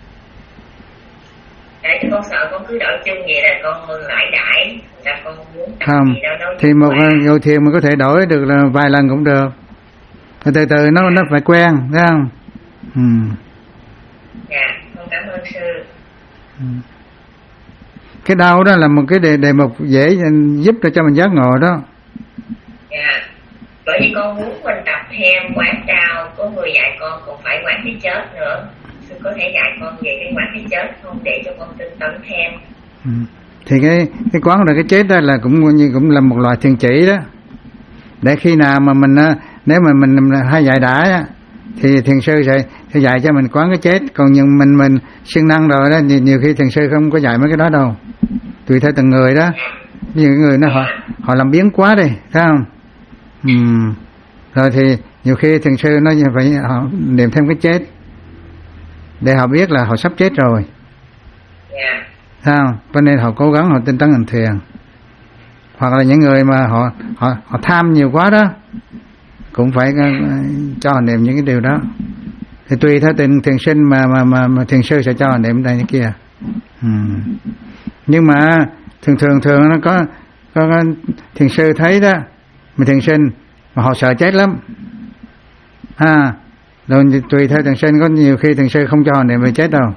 Tại cho con sợ con cứ đổi chân vậy là con lại đãi, là con muốn không gì đâu, đâu thì một ngồi thiền mình có thể đổi được là vài lần cũng được, từ từ từ nó nó phải quen, thấy không? Ừ. Dạ, con cảm ơn sư. Ừ. Cái đau đó là một cái đề đề mục dễ giúp cho mình giác ngộ đó. Dạ, bởi vì con muốn mình tập thêm quán đau, có người dạy con còn phải quán cái chết nữa. Sư có thể dạy con về cái quán cái chết không, để cho con tinh tấn thêm. Ừ. Thì cái cái quán rồi cái chết đó là cũng như cũng là một loại thiền chỉ đó. Để khi nào mà mình nếu mà mình, mình hay dạy đãi thì thiền sư sẽ, sẽ dạy cho mình quán cái chết. Còn nhưng mình mình siêng năng rồi đó, nhiều, nhiều khi thiền sư không có dạy mấy cái đó đâu, tùy theo từng người đó. Những người nó họ họ làm biến quá đi, thấy không? Ừ. Rồi thì nhiều khi thiền sư nó phải họ niệm thêm cái chết để họ biết là họ sắp chết rồi. Yeah. Thấy không? Cho nên họ cố gắng họ tinh tấn hành thiền. Hoặc là những người mà họ họ họ tham nhiều quá đó, cũng phải cho họ niệm những cái điều đó. Thì tùy theo tình thiền sinh mà mà mà, mà thiền sư sẽ cho họ niệm đây kia. Ừ. Nhưng mà thường thường thường nó có, có, có thiền sư thấy đó, mà thiền sinh mà họ sợ chết lắm. À, rồi tùy theo thiền sinh, có nhiều khi thiền sư không cho họ niệm về chết đâu.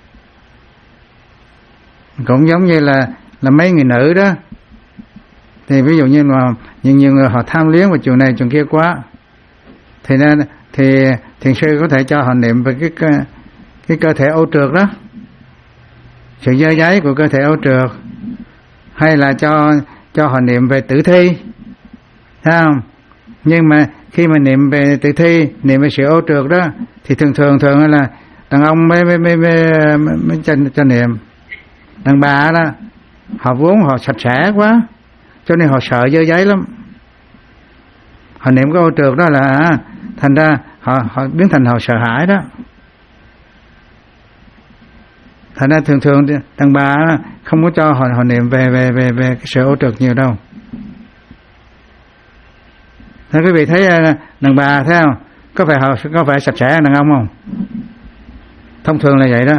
Cũng giống như là là mấy người nữ đó, thì ví dụ như là nhiều, nhiều người họ tham luyến vào chuyện này chuyện kia quá, thì nên thì thiền sư có thể cho họ niệm về cái cái, cái cơ thể ô trượt đó, sự dơ dáy của cơ thể ô trượt, hay là cho cho họ niệm về tử thi, thấy không? Nhưng mà khi mà niệm về tử thi, niệm về sự ô trượt đó, thì thường thường thường là đàn ông mới mới mới, mới, mới cho, cho niệm. Đàn bà đó họ vốn họ sạch sẽ quá, cho nên họ sợ dơ giấy lắm. Họ niệm cái ô trượt đó là thành ra họ họ biến thành họ sợ hãi đó. Thành ra thường thường đàn bà không có cho họ họ niệm về về về về cái sự ô trượt nhiều đâu. Thế quý vị thấy đàn bà thấy không? Có phải họ có phải sạch sẽ đàn ông không? Thông thường là vậy đó.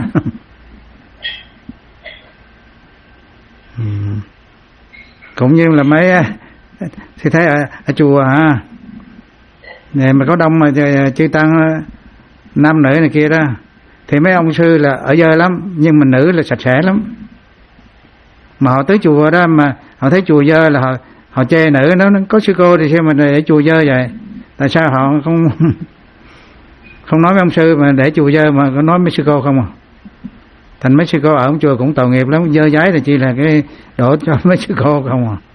Ừ. Cũng như là mấy thì thấy ở, ở chùa à, này mà có đông mà chư tăng nam nữ này kia đó, thì mấy ông sư là ở dơ lắm, nhưng mà nữ là sạch sẽ lắm. Mà họ tới chùa đó mà họ thấy chùa dơ là họ họ chê nữ, nó có sư cô thì sao mà để chùa dơ vậy? Tại sao họ không không nói với ông sư mà để chùa dơ, mà có nói với sư cô không à? Thành mấy sư cô ở ông chùa cũng tội nghiệp lắm, dơ giấy là chỉ là cái đổ cho mấy sư cô không à.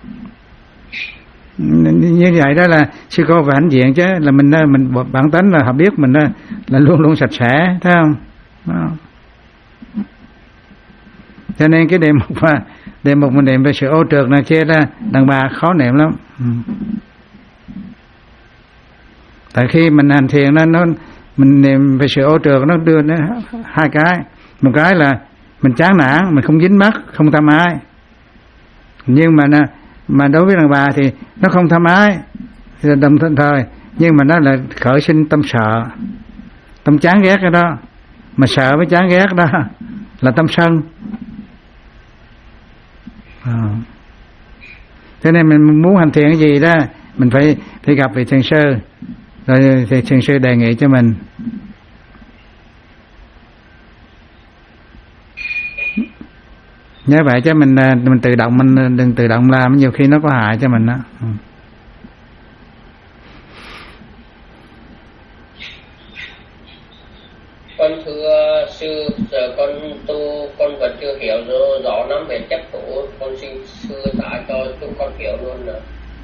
Như vậy đó là sư cô phải hãnh diện chứ, là mình mình bản tính là họ biết mình là luôn luôn sạch sẽ, thấy không? Đó. Cho nên cái đề mục mà đề mục mình niệm về sự ô trượt này kia ra, đàn bà khó niệm lắm. Ừ. Tại khi mình hành thiền nó nó mình niệm về sự ô trượt, nó đưa nó hai cái. Một cái là mình chán nản, mình không dính mắc, không tham ái. Nhưng mà mà đối với đàn bà thì nó không tham ái, đồng thời, nhưng mà nó là khởi sinh tâm sợ, tâm chán ghét cái đó. Mà sợ với chán ghét đó là tâm sân. À. Cho nên mình muốn hành thiền cái gì đó, mình phải phải gặp vị thiền sư, rồi thì thiền sư đề nghị cho mình. Nhớ vậy chứ mình mình tự động, mình đừng tự động làm, nhiều khi nó có hại cho mình đó. Ừ. Con thưa sư, giờ con tu con vẫn chưa hiểu rõ lắm về chấp thủ, con xin sư giải cho chúng con hiểu luôn nữa.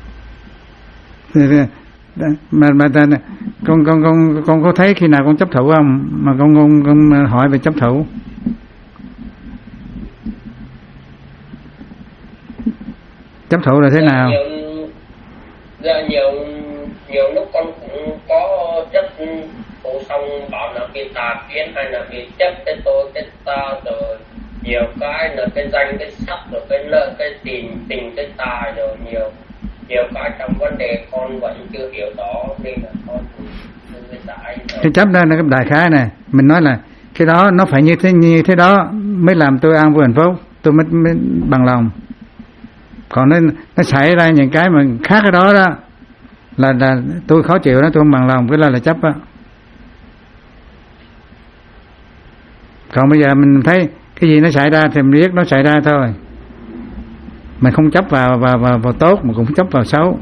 Mà mà con con con con có thấy khi nào con chấp thủ không? Mà con con con hỏi về chấp thủ. Chấp thủ là thế dạ, nào? Nhiều, dạ, nhiều nhiều lúc con cũng có chấp thủ xong bảo là bị tà kiến hay là bị chấp cái tôi cái ta, rồi nhiều cái là cái danh cái sắc, rồi cái nợ cái tình tình cái tài, rồi nhiều nhiều cái trong vấn đề con vẫn chưa hiểu rõ, nên là con mới giải. Cái chấp đó là cái đại khái này, mình nói là cái đó nó phải như thế như thế đó mới làm tôi an vui hạnh phúc, tôi mới, mới bằng lòng. Còn nó nó xảy ra những cái mà khác cái đó đó là là tôi khó chịu đó, tôi không bằng lòng, cái đó là chấp á. Còn bây giờ mình thấy cái gì nó xảy ra thì mình biết nó xảy ra thôi. Mình không chấp vào vào vào, vào tốt, mà cũng không chấp vào xấu.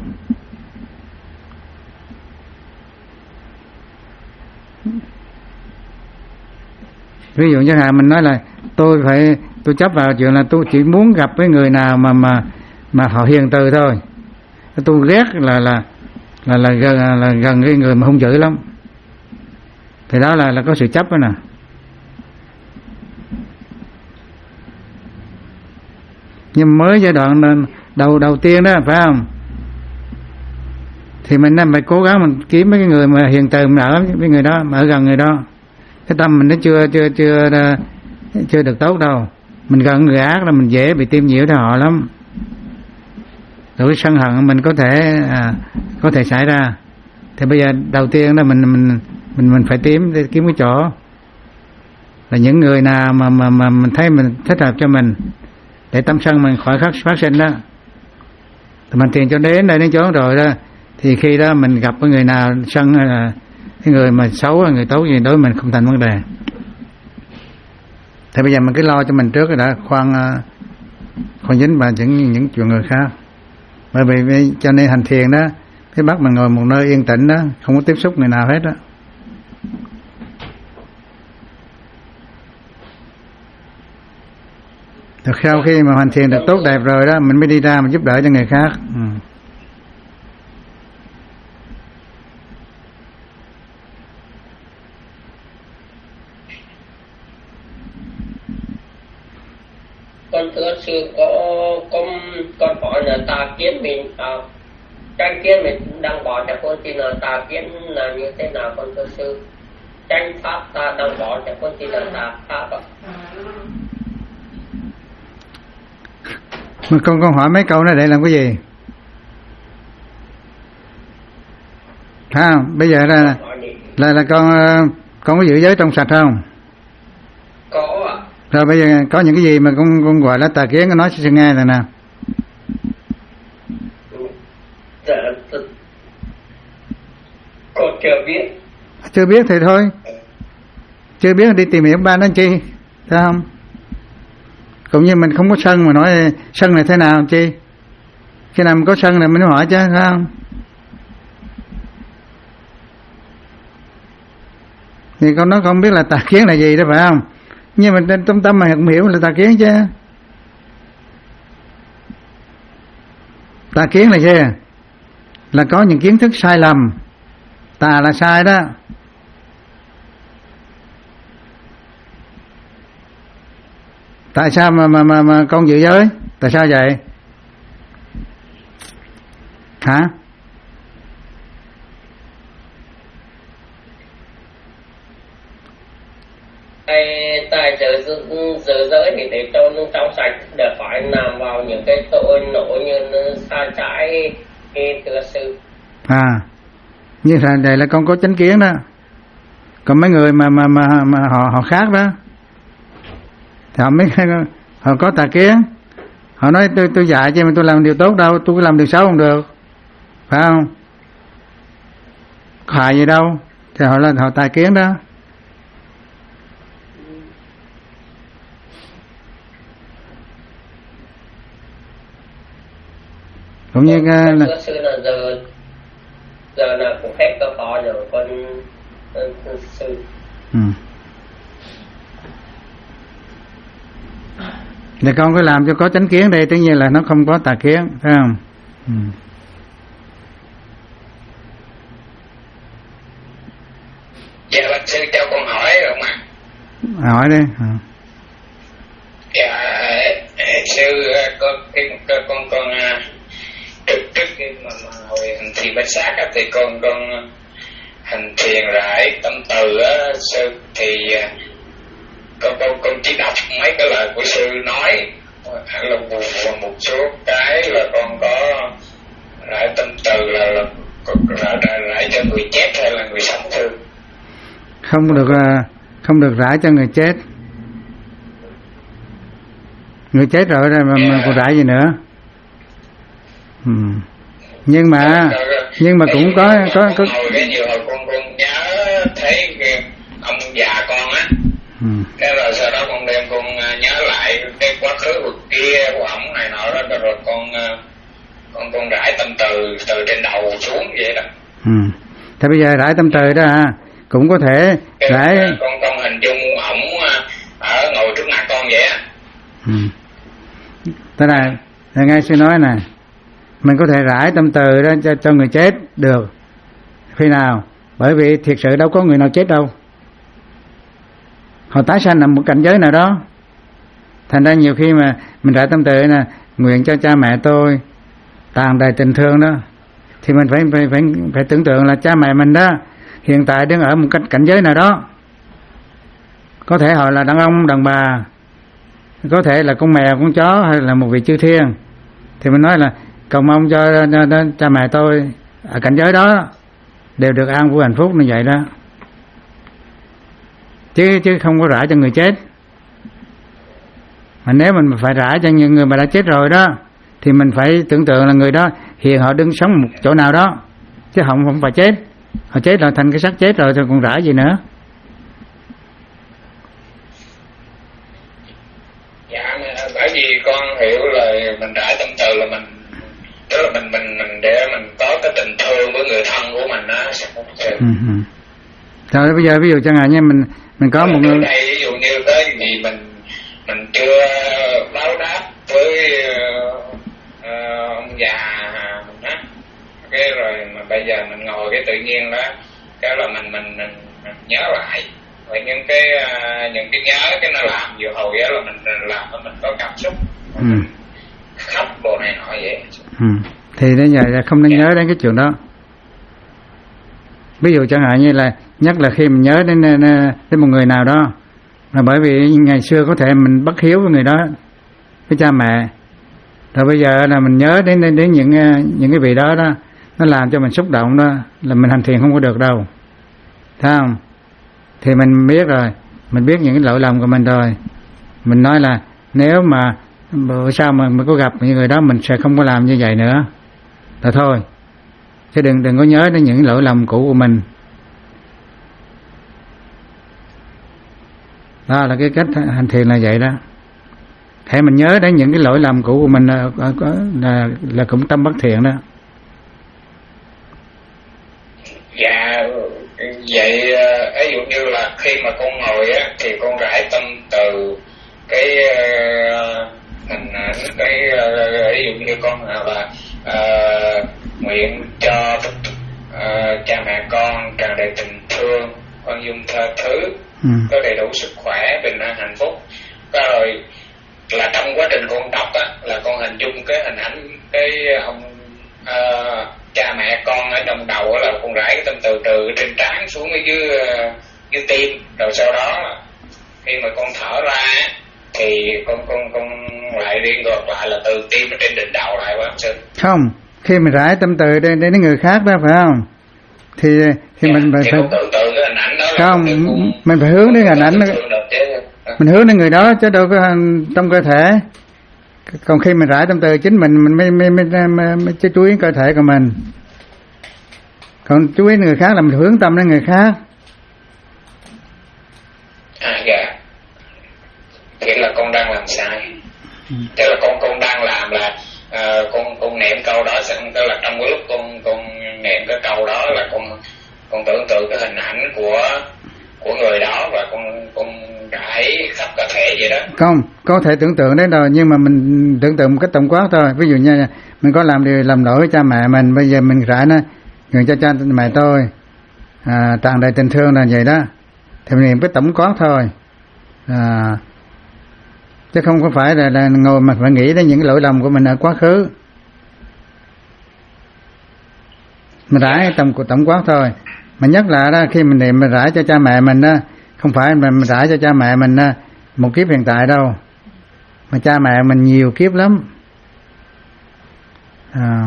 Ví dụ như là mình nói là tôi phải tôi chấp vào chuyện là tôi chỉ muốn gặp với người nào mà mà mà họ hiền từ thôi. Tôi ghét là là là là gần là gần cái người mà hung dữ lắm. Thì đó là là có sự chấp đó nè. Nhưng mới giai đoạn đầu đầu tiên đó phải không? Thì mình nên phải cố gắng mình kiếm mấy cái người mà hiền từ, mình ở với người đó, mà ở gần người đó. Cái tâm mình nó chưa chưa chưa chưa được tốt đâu. Mình gần người ác là mình dễ bị tiêm nhiễu theo họ lắm. Rồi sân hận mình có thể à, có thể xảy ra. Thì bây giờ đầu tiên đó mình mình mình mình phải tìm kiếm cái chỗ là những người nào mà mà mà mình thấy mình thích hợp cho mình, để tâm sân mình khỏi phát phát sinh đó. Thì mình tiền cho đến đây đến chỗ rồi đó, thì khi đó mình gặp với người nào sân hay là cái người mà xấu hay người tốt gì đối với mình không thành vấn đề. Thì bây giờ mình cứ lo cho mình trước rồi đã, khoan khoan dính vào những những chuyện người khác. Bởi vì cho nên hành thiền đó, cái bắt mình ngồi một nơi yên tĩnh đó, không có tiếp xúc người nào hết đó. Rồi sau khi mà hành thiền được tốt đẹp rồi đó, mình mới đi ra mình giúp đỡ cho người khác. Ừ. Con thưa sư, có con con hỏi là tà kiến mình à, tranh kiến mình đang bỏ cho con thì là tà kiến là như thế nào con thưa sư? Tranh pháp ta đang bỏ cho con thì là tà pháp ạ. Mà con con hỏi mấy câu này để làm cái gì? Ha, bây giờ là là là con con có giữ giới trong sạch không? Có ạ. Rồi bây giờ có những cái gì mà con con gọi là tà kiến, con nói cho sư nghe rồi nè. Dạ, con chưa biết. Chưa biết thì thôi. Chưa biết đi tìm hiểu ban đó chi, thấy không? Cũng như mình không có sân mà nói sân này thế nào chi. Khi nào mình có sân này mình hỏi chứ, phải không? Thì con nói không biết là tà kiến là gì đó phải không? Nhưng mà trong tâm mà không hiểu là tà kiến chứ. Tà kiến là gì? Là có những kiến thức sai lầm. Tà là sai đó. Tại sao mà mà mà, mà con giữ giới? Tại sao vậy? Hả? Tại tại giữ giữ giới thì để cho nó trong sạch, để khỏi nằm vào những cái tội lỗi như sai trái cái thưa sư. À, như là đây là con có chánh kiến đó. Còn mấy người mà mà mà, mà họ họ khác đó, thì họ mấy họ có tà kiến. Họ nói tôi tôi dạy chứ mà tôi làm điều tốt đâu, tôi cứ làm điều xấu không được, phải không? Có hại gì đâu, thì họ là họ tà kiến đó. Cũng như cái là sư là giờ giờ là cũng hết cơ hội rồi con, con sư. Ừ. Thì con cứ làm cho có chánh kiến đây, tất nhiên là nó không có tà kiến, phải không? Ừ. Dạ bạch sư cho con hỏi được mà. Hỏi đi. À. Dạ sư con con con con trước trước khi mà, mà hồi hành thiền bách sát á, thì con con hành thiền rải tâm từ á sư, thì con con con chỉ đọc mấy cái lời của sư nói, hay là một, một số cái là con có rải tâm từ là là rải, rải, rải cho người chết hay là người sống sư? Không được, không được rải cho người chết. Người chết rồi mà, mà yeah. còn rải gì nữa? Ừ. Nhưng mà nhưng mà cũng có có có hồi cái nhiều hồi con con nhớ thấy ông già con á, ừ. cái rồi sau đó con đem con nhớ lại cái quá khứ vực kia của ổng này nọ đó, rồi con con con rải tâm từ từ trên đầu xuống vậy đó. Ừ. Thế bây giờ rải tâm từ đó à, cũng có thể cái rải. Con con hình dung ổng ở ngồi trước mặt con vậy á. Ừ. Thế này, là nghe sư nói này, mình có thể rải tâm từ đó cho, cho người chết được. Khi nào? Bởi vì thiệt sự đâu có người nào chết đâu. Họ tái sanh nằm một cảnh giới nào đó. Thành ra nhiều khi mà mình rải tâm từ nè, nguyện cho cha mẹ tôi tràn đầy tình thương đó, thì mình phải phải phải phải tưởng tượng là cha mẹ mình đó hiện tại đang ở một cảnh cảnh giới nào đó. Có thể họ là đàn ông, đàn bà, có thể là con mèo, con chó, hay là một vị chư thiên. Thì mình nói là cầu mong cho, cho, cho cha mẹ tôi ở cảnh giới đó đều được an vui hạnh phúc như vậy đó. Chứ chứ không có rải cho người chết. Mà nếu mình phải rải cho những người mà đã chết rồi đó, thì mình phải tưởng tượng là người đó hiện họ đứng sống một chỗ nào đó, chứ họ không phải chết. Họ chết là thành cái xác chết rồi thì còn rải gì nữa. Dạ, bởi vì con hiểu là mình rải tâm từ là mình, tức là mình mình mình để mình có cái tình thương với người thân của mình á. Ừ, ừ. Rồi bây giờ ví dụ chẳng hạn như mình mình có một người đây, ví dụ như cái gì mình mình chưa báo đáp với uh, uh, ông già mình á, cái rồi mà bây giờ mình ngồi cái tự nhiên đó, cái là mình mình mình, mình nhớ lại. Và những cái uh, những cái nhớ cái nó làm vừa hồi á là mình làm cho mình có cảm xúc, ừ. khóc bộ này nọ vậy. Ừ. Thì đến giờ là không nên yeah. nhớ đến cái chuyện đó. Ví dụ chẳng hạn như là nhất là khi mình nhớ đến đến một người nào đó, là bởi vì ngày xưa có thể mình bất hiếu với người đó, với cha mẹ, rồi bây giờ là mình nhớ đến đến, đến những những cái vị đó đó, nó làm cho mình xúc động đó, là mình hành thiền không có được đâu, thấy không? Thì mình biết rồi, mình biết những cái lỗi lầm của mình rồi, mình nói là nếu mà bữa sau mà mình có gặp những người đó mình sẽ không có làm như vậy nữa, là thôi, chứ đừng đừng có nhớ đến những lỗi lầm cũ của mình. Đó là cái cách hành thiền là vậy đó. Hãy mình nhớ đến những cái lỗi lầm cũ của mình là là, là cũng tâm bất thiện đó. Dạ, vậy ví dụ như là khi mà con ngồi á thì con rải tâm từ cái mình cái ví dụ như con là uh, nguyện cho uh, cha mẹ con tràn đầy tình thương, khoan dung tha thứ, ừ. có đầy đủ sức khỏe, bình an hạnh phúc. Rồi là trong quá trình con đọc á, là con hình dung cái hình ảnh cái ông uh, cha mẹ con ở trong đầu á, là con rải cái tâm từ từ trên trán xuống ở dưới uh, dưới tim, rồi sau đó khi mà con thở ra thì con con con lại đi ngược lại là từ tim ở trên đỉnh đầu lại, phải không sư? Không, khi mình rải tâm từ đến đến người khác đó phải không? Thì thì dạ, mình phải, thì phải... tưởng tượng cái hình ảnh đó không, là cũng, mình phải hướng đến hình ảnh đó. Mình hướng đến người đó chứ đâu có trong cơ thể. Còn khi mình rải tâm từ chính mình mình mới mới mới, mới, mới, mới chú ý cơ thể của mình. Còn chú ý người khác là mình hướng tâm đến người khác. À dạ. Nghĩa là con đang làm sai. Ừ. Tức là con con đang làm là uh, con con niệm câu đó xong, tức là trong cái lúc con con niệm cái câu đó là con con tưởng tượng cái hình ảnh của của người đó và con con rải khắp cơ thể vậy đó. Không, có thể tưởng tượng đấy rồi, nhưng mà mình tưởng tượng một cách tổng quát thôi. Ví dụ như mình có làm điều làm lỗi với cha mẹ mình, bây giờ mình rải nó người cho cha mẹ tôi à, tràn đầy tình thương là vậy đó, thì mình niệm cái tổng quát thôi. À, chứ không có phải là, là ngồi mà phải nghĩ đến những cái lỗi lầm của mình ở quá khứ. Mình rải tổng tổng quát thôi. Mà nhất là đó, khi mình niệm mình rải cho cha mẹ mình đó, không phải mình rải cho cha mẹ mình đó, một kiếp hiện tại đâu, mà cha mẹ mình nhiều kiếp lắm. À.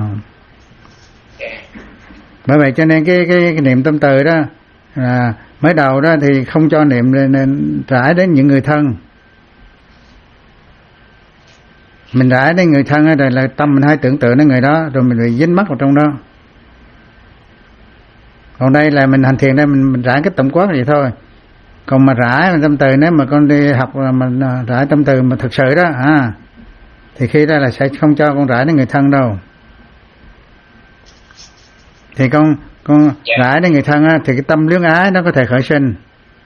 Bởi vậy cho nên cái cái, cái niệm tâm từ đó à, mới đầu đó thì không cho niệm nên rải đến những người thân. Mình rải đến người thân rồi là tâm mình hay tưởng tượng đến người đó, rồi mình bị dính mắc vào trong đó. Còn đây là mình hành thiền đây mình, mình rải cái tổng quát vậy thôi. Còn mà rải tâm từ, nếu mà con đi học là mình rải tâm từ mà thực sự đó à, thì khi đó là sẽ không cho con rải đến người thân đâu. Thì con con dạ. rải đến người thân á, thì cái tâm luyến ái nó có thể khởi sinh.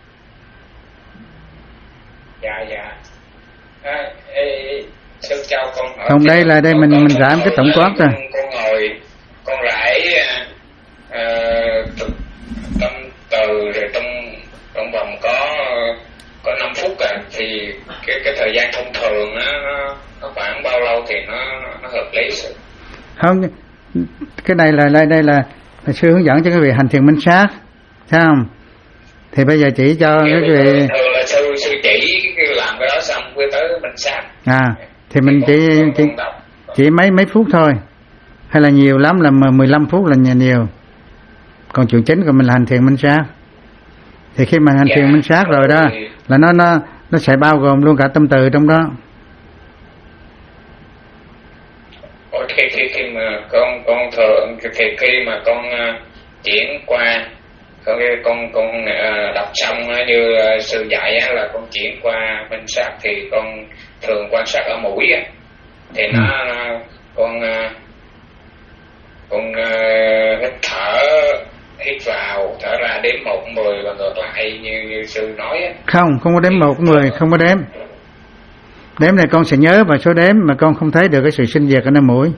Dạ dạ. À, ê, sư cho con hỏi. Không, đây là đây mình mình rải cái tổng quát rồi. Con, con ngồi con rải uh, tâm từ rồi trong trong vòng có có năm phút à, thì cái cái thời gian thông thường á nó, nó khoảng bao lâu thì nó nó hợp lý sự? Không, cái này là đây đây là thầy sư hướng dẫn cho các vị hành thiền minh sát, thấy không? Thì bây giờ chỉ cho các vị thường là sư sư chỉ làm cái đó xong mới tới minh sát. À, thì mình chỉ chỉ chỉ mấy mấy phút thôi, hay là nhiều lắm là mười lăm phút là nhiều. Còn chuyện chính của mình là hành thiền minh sát. Thì khi mà hành thiền minh sát rồi đó là nó nó nó sẽ bao gồm luôn cả tâm từ trong đó. Khi khi khi mà con con thường thì khi mà con uh, chuyển qua con con con uh, đọc xong uh, như uh, sư dạy uh, là con chuyển qua minh sát thì con thường quan sát ở mũi uh, thì nó uh, con uh, con uh, hít thở, hít vào thở ra đếm một mười và ngược lại như như sư nói uh. Không, không có đếm một mười, không có đếm. Đếm này con sẽ nhớ vào số đếm mà con không thấy được cái sự sinh diệt ở nơi mũi.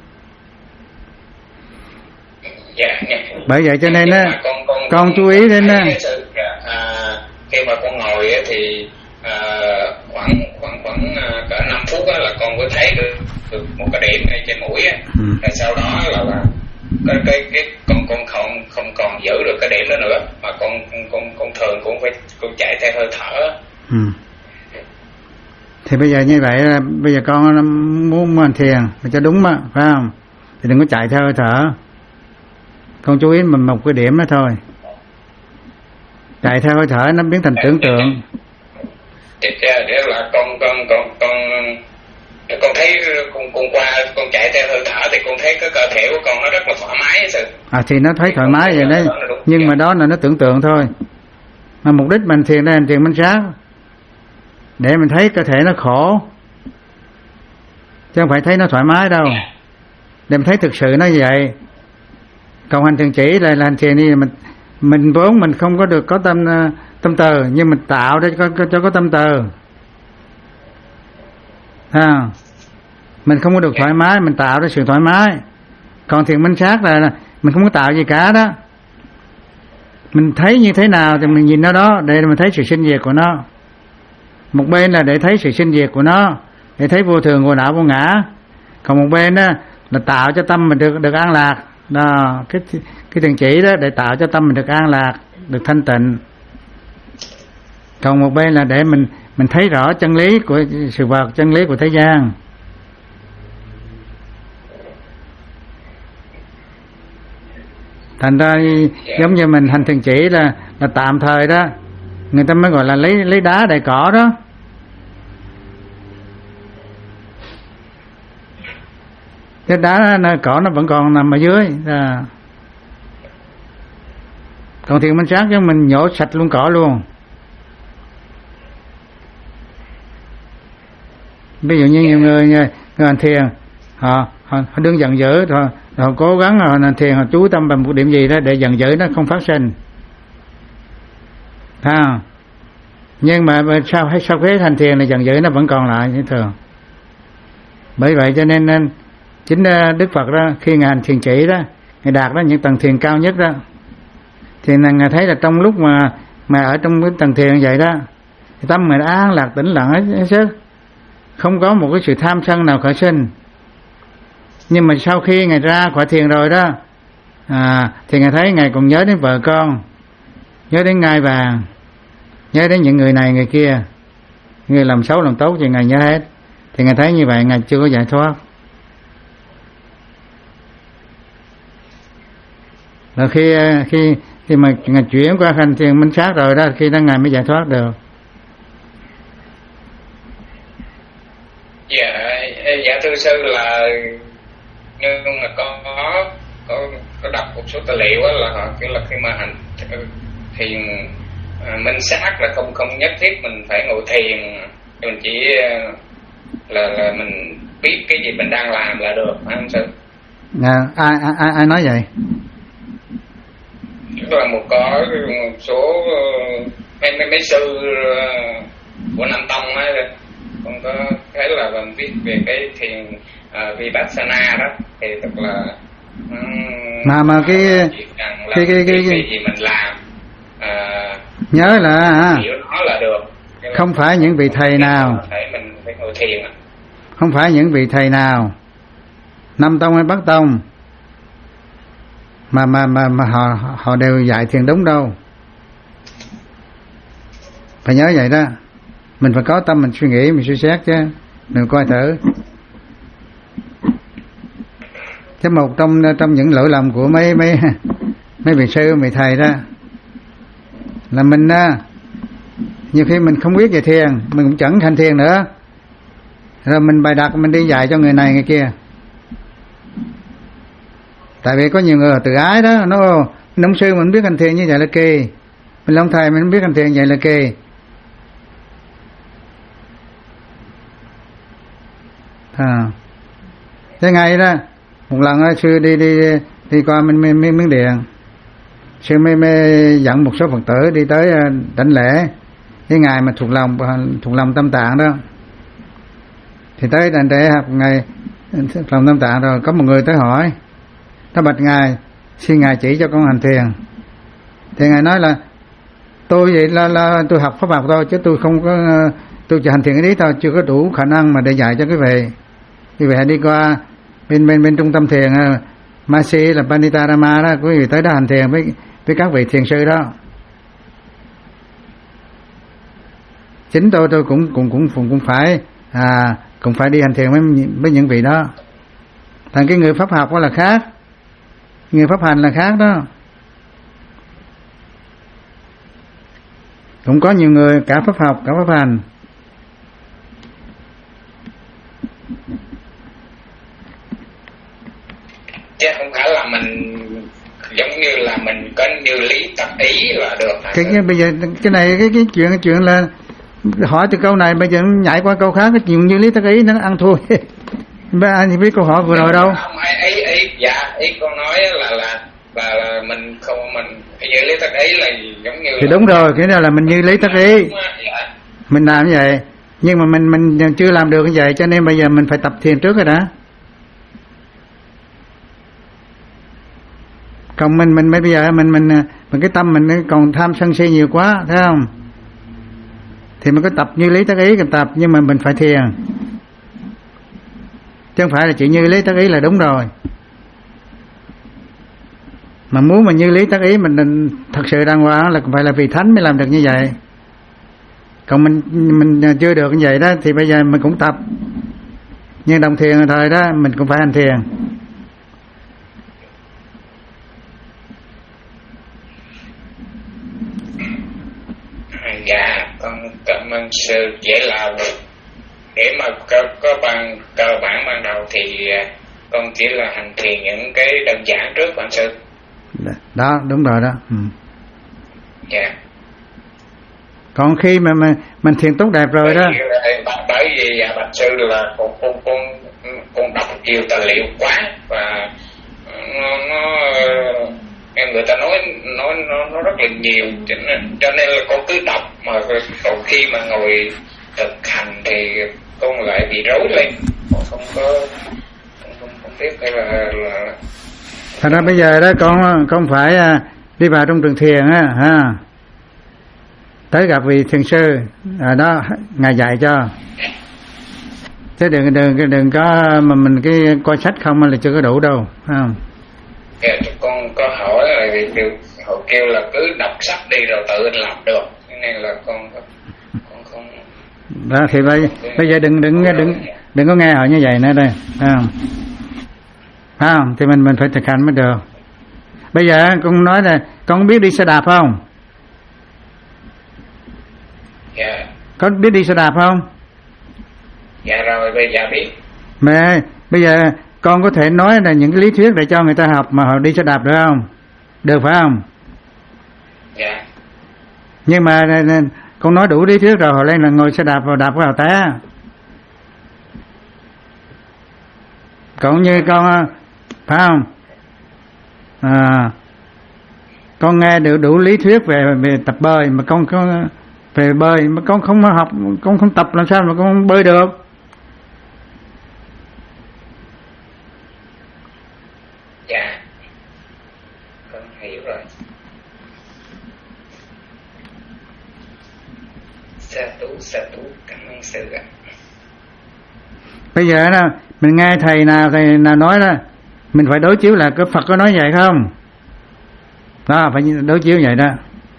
Dạ, dạ. Bởi vậy cho nên á, con, con, con, con chú ý đến á. À, khi mà con ngồi á thì à, khoảng khoảng khoảng cỡ năm phút á là con có thấy được, được một cái điểm ngay trên mũi á. Ừ. Rồi sau đó là, là cái cái cái con con không không còn giữ được cái điểm đó nữa mà con con con thường cũng phải cũng chạy theo hơi thở. Ừ. Thì bây giờ như vậy là bây giờ con muốn hành thiền mà cho đúng mà, phải không? Thì đừng có chạy theo hơi thở. Con chú ý mình một cái điểm đó thôi. Chạy theo hơi thở nó biến thành tưởng tượng. Để là con con con con con thấy con con qua con chạy theo hơi thở thì con thấy cái cơ thể của con nó rất là thoải mái sự. À thì nó thấy thoải mái vậy đấy. Nhưng mà đó là nó tưởng tượng thôi. Mà mục đích mình thiền đây là thiền minh sát. Để mình thấy cơ thể nó khổ, chứ không phải thấy nó thoải mái đâu. Để mình thấy thực sự nó vậy. Còn hành thiền chỉ là, là hành thiền đi mình mình vốn mình không có được có tâm tâm từ, nhưng mình tạo để cho, cho có tâm từ. À, mình không có được thoải mái, mình tạo ra sự thoải mái. Còn thiền minh sát là, là mình không có tạo gì cả đó. Mình thấy như thế nào thì mình nhìn nó đó để mình thấy sự sinh diệt của nó. Một bên là để thấy sự sinh diệt của nó, để thấy vô thường vô não vô ngã. Còn một bên đó là tạo cho tâm mình được được an lạc. Đó, cái cái thiền chỉ đó để tạo cho tâm mình được an lạc, được thanh tịnh. Còn một bên là để mình mình thấy rõ chân lý của sự vật, chân lý của thế gian. Thành ra giống như mình hành thiền chỉ là là tạm thời đó, người ta mới gọi là lấy lấy đá đậy cỏ đó. Cái đá cỏ nó vẫn còn nằm ở dưới. À. Còn thiền minh sát chứ mình nhổ sạch luôn cỏ luôn. Ví dụ như nhiều người, người hành thiền họ, họ, họ đừng giận dữ, họ, họ cố gắng họ hành thiền, họ chú tâm vào một điểm gì đó để giận dữ nó không phát sinh. À. Nhưng mà sau hay sau khi hành thiền là giận dữ nó vẫn còn lại như thường. Bởi vậy cho nên, nên chính Đức Phật đó khi ngài hành thiền chỉ đó, ngài đạt đó những tầng thiền cao nhất đó, thì ngài thấy là trong lúc mà mà ở trong cái tầng thiền vậy đó, thì tâm mình an lạc tĩnh lặng hết sức, không có một cái sự tham sân nào khởi sinh. Nhưng mà sau khi ngài ra khỏi thiền rồi đó, à, thì ngài thấy ngài còn nhớ đến vợ con, nhớ đến ngai vàng, nhớ đến những người này người kia, người làm xấu làm tốt thì ngài nhớ hết. Thì ngài thấy như vậy ngài chưa có giải thoát. Rồi khi khi khi mà ngài chuyển qua hành thiền minh sát rồi đó, khi đó ngài mới giải thoát được. Dạ, dạ thưa sư là nhưng mà có có có đọc một số tài liệu á, là họ kiểu là khi mà hành thiền minh sát là không không nhất thiết mình phải ngồi thiền, mình chỉ là là mình biết cái gì mình đang làm là được, phải không sư? À, ai ai ai nói vậy? Tức là một có một số mấy mấy, mấy sư của Nam Tông á, không có thấy là mình viết về cái thiền uh, Vipassana đó, thì tức là um, mà mà cái cái cái, cái, cái, cái gì mình làm uh, nhớ là hiểu nó là được. Nhưng không phải những vị thầy nào phải mình phải ngồi thiền, không phải những vị thầy nào Nam Tông hay Bắc Tông mà mà mà mà họ họ đều dạy thiền đúng đâu. Phải nhớ vậy đó. Mình phải có tâm mình suy nghĩ, mình suy xét chứ. Đừng coi thử. Chứ một trong trong những lỗi lầm của mấy mấy mấy vị sư, mấy thầy đó là mình á, nhiều khi mình không biết về thiền, mình cũng chẳng thành thiền nữa. Rồi mình bày đặt mình đi dạy cho người này người kia. Tại vì có nhiều người tự ái đó, nó ông sư mình biết hành thiền như vậy là kỳ, mình ông thầy mình biết hành thiền vậy là kỳ. À, thế ngày đó một lần đó, sư đi đi đi qua Miến Miến Miến Điện, sư mới, mới dẫn một số Phật tử đi tới đảnh lễ cái ngày mà thuộc lòng thuộc lòng Tâm Tạng đó. Thì tới đảnh lễ học ngày thuộc lòng Tâm Tạng rồi, có một người tới hỏi, nó bạch ngài xin ngài chỉ cho con hành thiền. Thì ngài nói là tôi vậy là, là tôi học pháp học thôi, chứ tôi không có, tôi chỉ hành thiền cái đấy thôi, chưa có đủ khả năng mà để dạy cho quý vị. Quý vị hãy đi qua bên bên bên trung tâm thiền Masi là Panitarama đó, quý vị tới đó hành thiền với với các vị thiền sư đó. Chính tôi tôi cũng cũng cũng cũng, cũng phải à cũng phải đi hành thiền với với những vị đó. Thành cái người pháp học đó là khác, người pháp hành là khác đó. Cũng có nhiều người cả pháp học cả pháp hành. Chứ không phải là mình giống như là mình có như lý tác ý là được. Cái, cái bây giờ cái này cái cái chuyện cái chuyện là hỏi từ câu này bây giờ nhảy qua câu khác, cái chuyện như lý tác ý nó ăn thua. Bây anh biết câu hỏi vừa rồi đâu. Không, ý ý dạ ý con nói là là là, là mình không mình như lý tác ý là giống như thì là đúng rồi, cái nào là mình như lý tác ý. Dạ. Mình làm như vậy, nhưng mà mình mình chưa làm được như vậy, cho nên bây giờ mình phải tập thiền trước rồi đã. Còn mình mình bây giờ mình mình mình cái tâm mình còn tham sân si nhiều quá, thấy không? Thì mình có tập như lý tác ý cần tập, nhưng mà mình phải thiền. chứ không phải là chỉ như lý tác ý là đúng rồi. Mà muốn mà như lý tác ý mình thật sự đàng hoàng là phải là vì thánh mới làm được như vậy. Còn mình mình chưa được như vậy đó thì bây giờ mình cũng tập. Nhưng đồng thiền thời đó mình cũng phải hành thiền. Dạ, con cảm ơn sư. Vậy là để mà có, có ban cơ bản ban đầu thì con chỉ là hành thiền những cái đơn giản trước bạn sư. Đó, đúng rồi đó. Ừ. Dạ. Còn khi mà mình, mình thiền tốt đẹp rồi đó. Bởi vì dạ, bạch sư là con con con con đọc nhiều tài liệu quá và nó, nó em người ta nói nói nó nó rất là nhiều, cho nên là con cứ đọc mà còn khi mà ngồi thực hành thì con lại bị rối lên, con không có không, không, không biết hay là, là... Thật ra bây giờ đó con con phải đi vào trong trường thiền á ha, tới gặp vị thiền sư ở đó ngài dạy cho, chứ đừng đừng đừng có mà mình cái coi sách không là chưa có đủ đâu, phải không? Dạ, con có hỏi là vì họ kêu là cứ đọc sách đi rồi tự anh làm được, nên là con con không. Đó thì bây bây giờ đừng đừng đừng đừng có nghe họ như vậy nữa đây, phải không? Phải không? Thì mình mình phải thực hành mới được. Bây giờ con nói là con biết đi xe đạp không? Dạ. Có biết đi xe đạp không? Dạ rồi, bây giờ biết. Mà bây giờ con có thể nói là những cái lý thuyết để cho người ta học mà họ đi xe đạp được không? Được phải không? Dạ. Nhưng mà con nói đủ lý thuyết rồi họ lên là ngồi xe đạp vào đạp vào té. Còn như con phải không? À, con nghe được đủ lý thuyết về về tập bơi mà con con về bơi mà con không học, con không tập làm sao mà con bơi được? Dạ, con hiểu rồi. Sa tú, sa tú, cảm ơn sư ạ. Bây giờ đó mình nghe thầy nào thầy nào nói đó, mình phải đối chiếu là cái Phật có nói vậy không? Đó, phải đối chiếu vậy đó.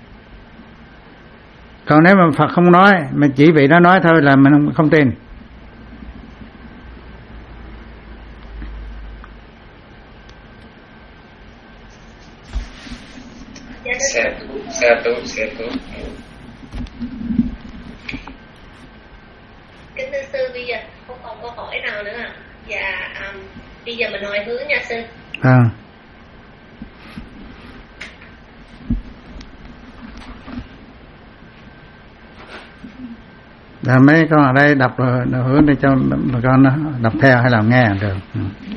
Còn nếu mà Phật không nói, mà chỉ vị đó nói thôi là mình không, không tin. Sa tú, sa tú, sa tú. Kính thưa sư, bây giờ không còn câu hỏi nào nữa ạ. Dạ, um, bây giờ mình hỏi hướng nha sư. À. Là mấy con ở đây đọc rồi hướng để cho bà con đọc theo hay làm nghe được. Ừ.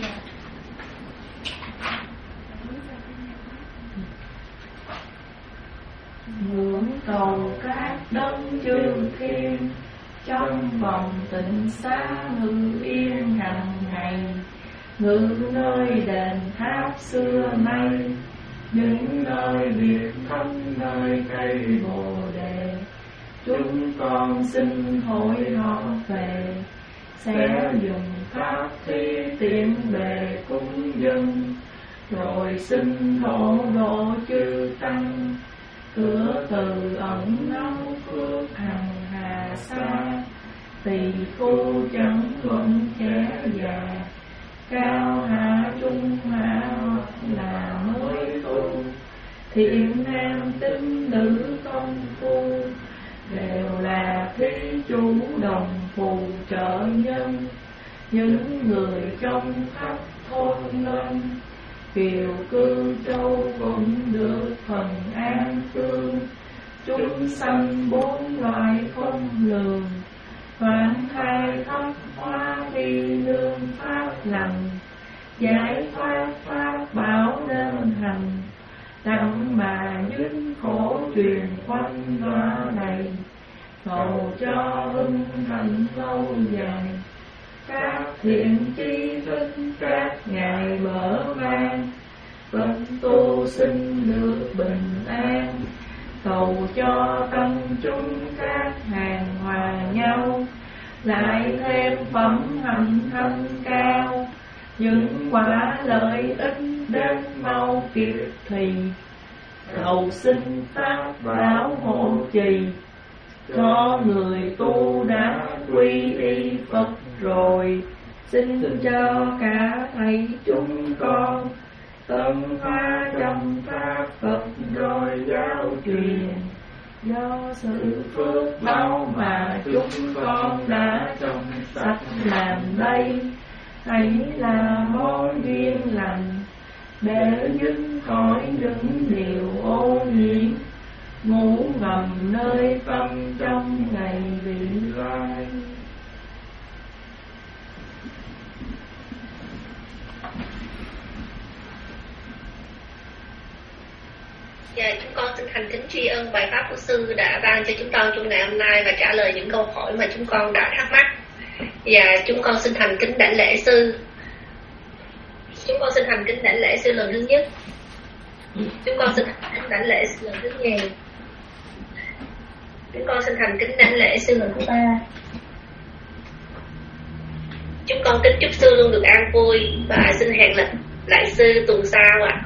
Ngưỡng cầu các đấng chư thiên trong vòng tịnh xá ngự yên hàng ngày, ngự nơi đền tháp xưa nay, những nơi biệt thăm nơi cây bồ đề. Chúng con xin hội họ về, sẽ dùng pháp thi tiện bề cúng dâng, rồi xin hộ độ chư tăng, cửa từ ẩn nấu phước hằng hà xa. Tỳ phu chẳng luận trẻ già, cao hạ trung hạ hoặc là mới tu, thiện nam tín nữ công phu, đều là thí chủ đồng phù trợ nhân. Những người trong khắp thôn lên, kiều cư châu cũng được phần an cư. Chúng sanh bốn loại không lường, phản thai thất hoa đi lương pháp lành, giải thoát pháp bảo nên hành, đặng mà dứt khổ truyền quanh loa này, cầu cho hưng hạnh lâu dài. Các thiện tri thức các ngài mở mang, phật tu sinh được bình an, cầu cho tăng chúng các hàng hòa nhau, lại thêm phẩm hạnh thanh cao, những quả lợi ích đến mau kịp thì, cầu xin pháp bảo hộ trì cho người tu đã quy y Phật rồi. Xin cho cả thầy chúng con tân hóa trong pháp Phật rồi giáo truyền, do sự phước báo mà chúng con đã trong sạch làm đây, hãy là món duyên lành để dứt khỏi những điều ô nhiễm ngủ ngầm nơi tâm trong ngày vị lai. Dạ, chúng con xin thành kính tri ân bài pháp của sư đã ban cho chúng con trong ngày hôm nay và trả lời những câu hỏi mà chúng con đã thắc mắc. Và chúng con xin thành kính đảnh lễ sư. Chúng con xin thành kính đảnh lễ sư lần thứ nhất. Chúng con xin thành kính đảnh lễ sư lần thứ nhì. Chúng con xin thành kính đảnh lễ sư lần thứ ba. Chúng con kính chúc sư luôn được an vui và xin hẹn lại lại sư tuần sau ạ. À.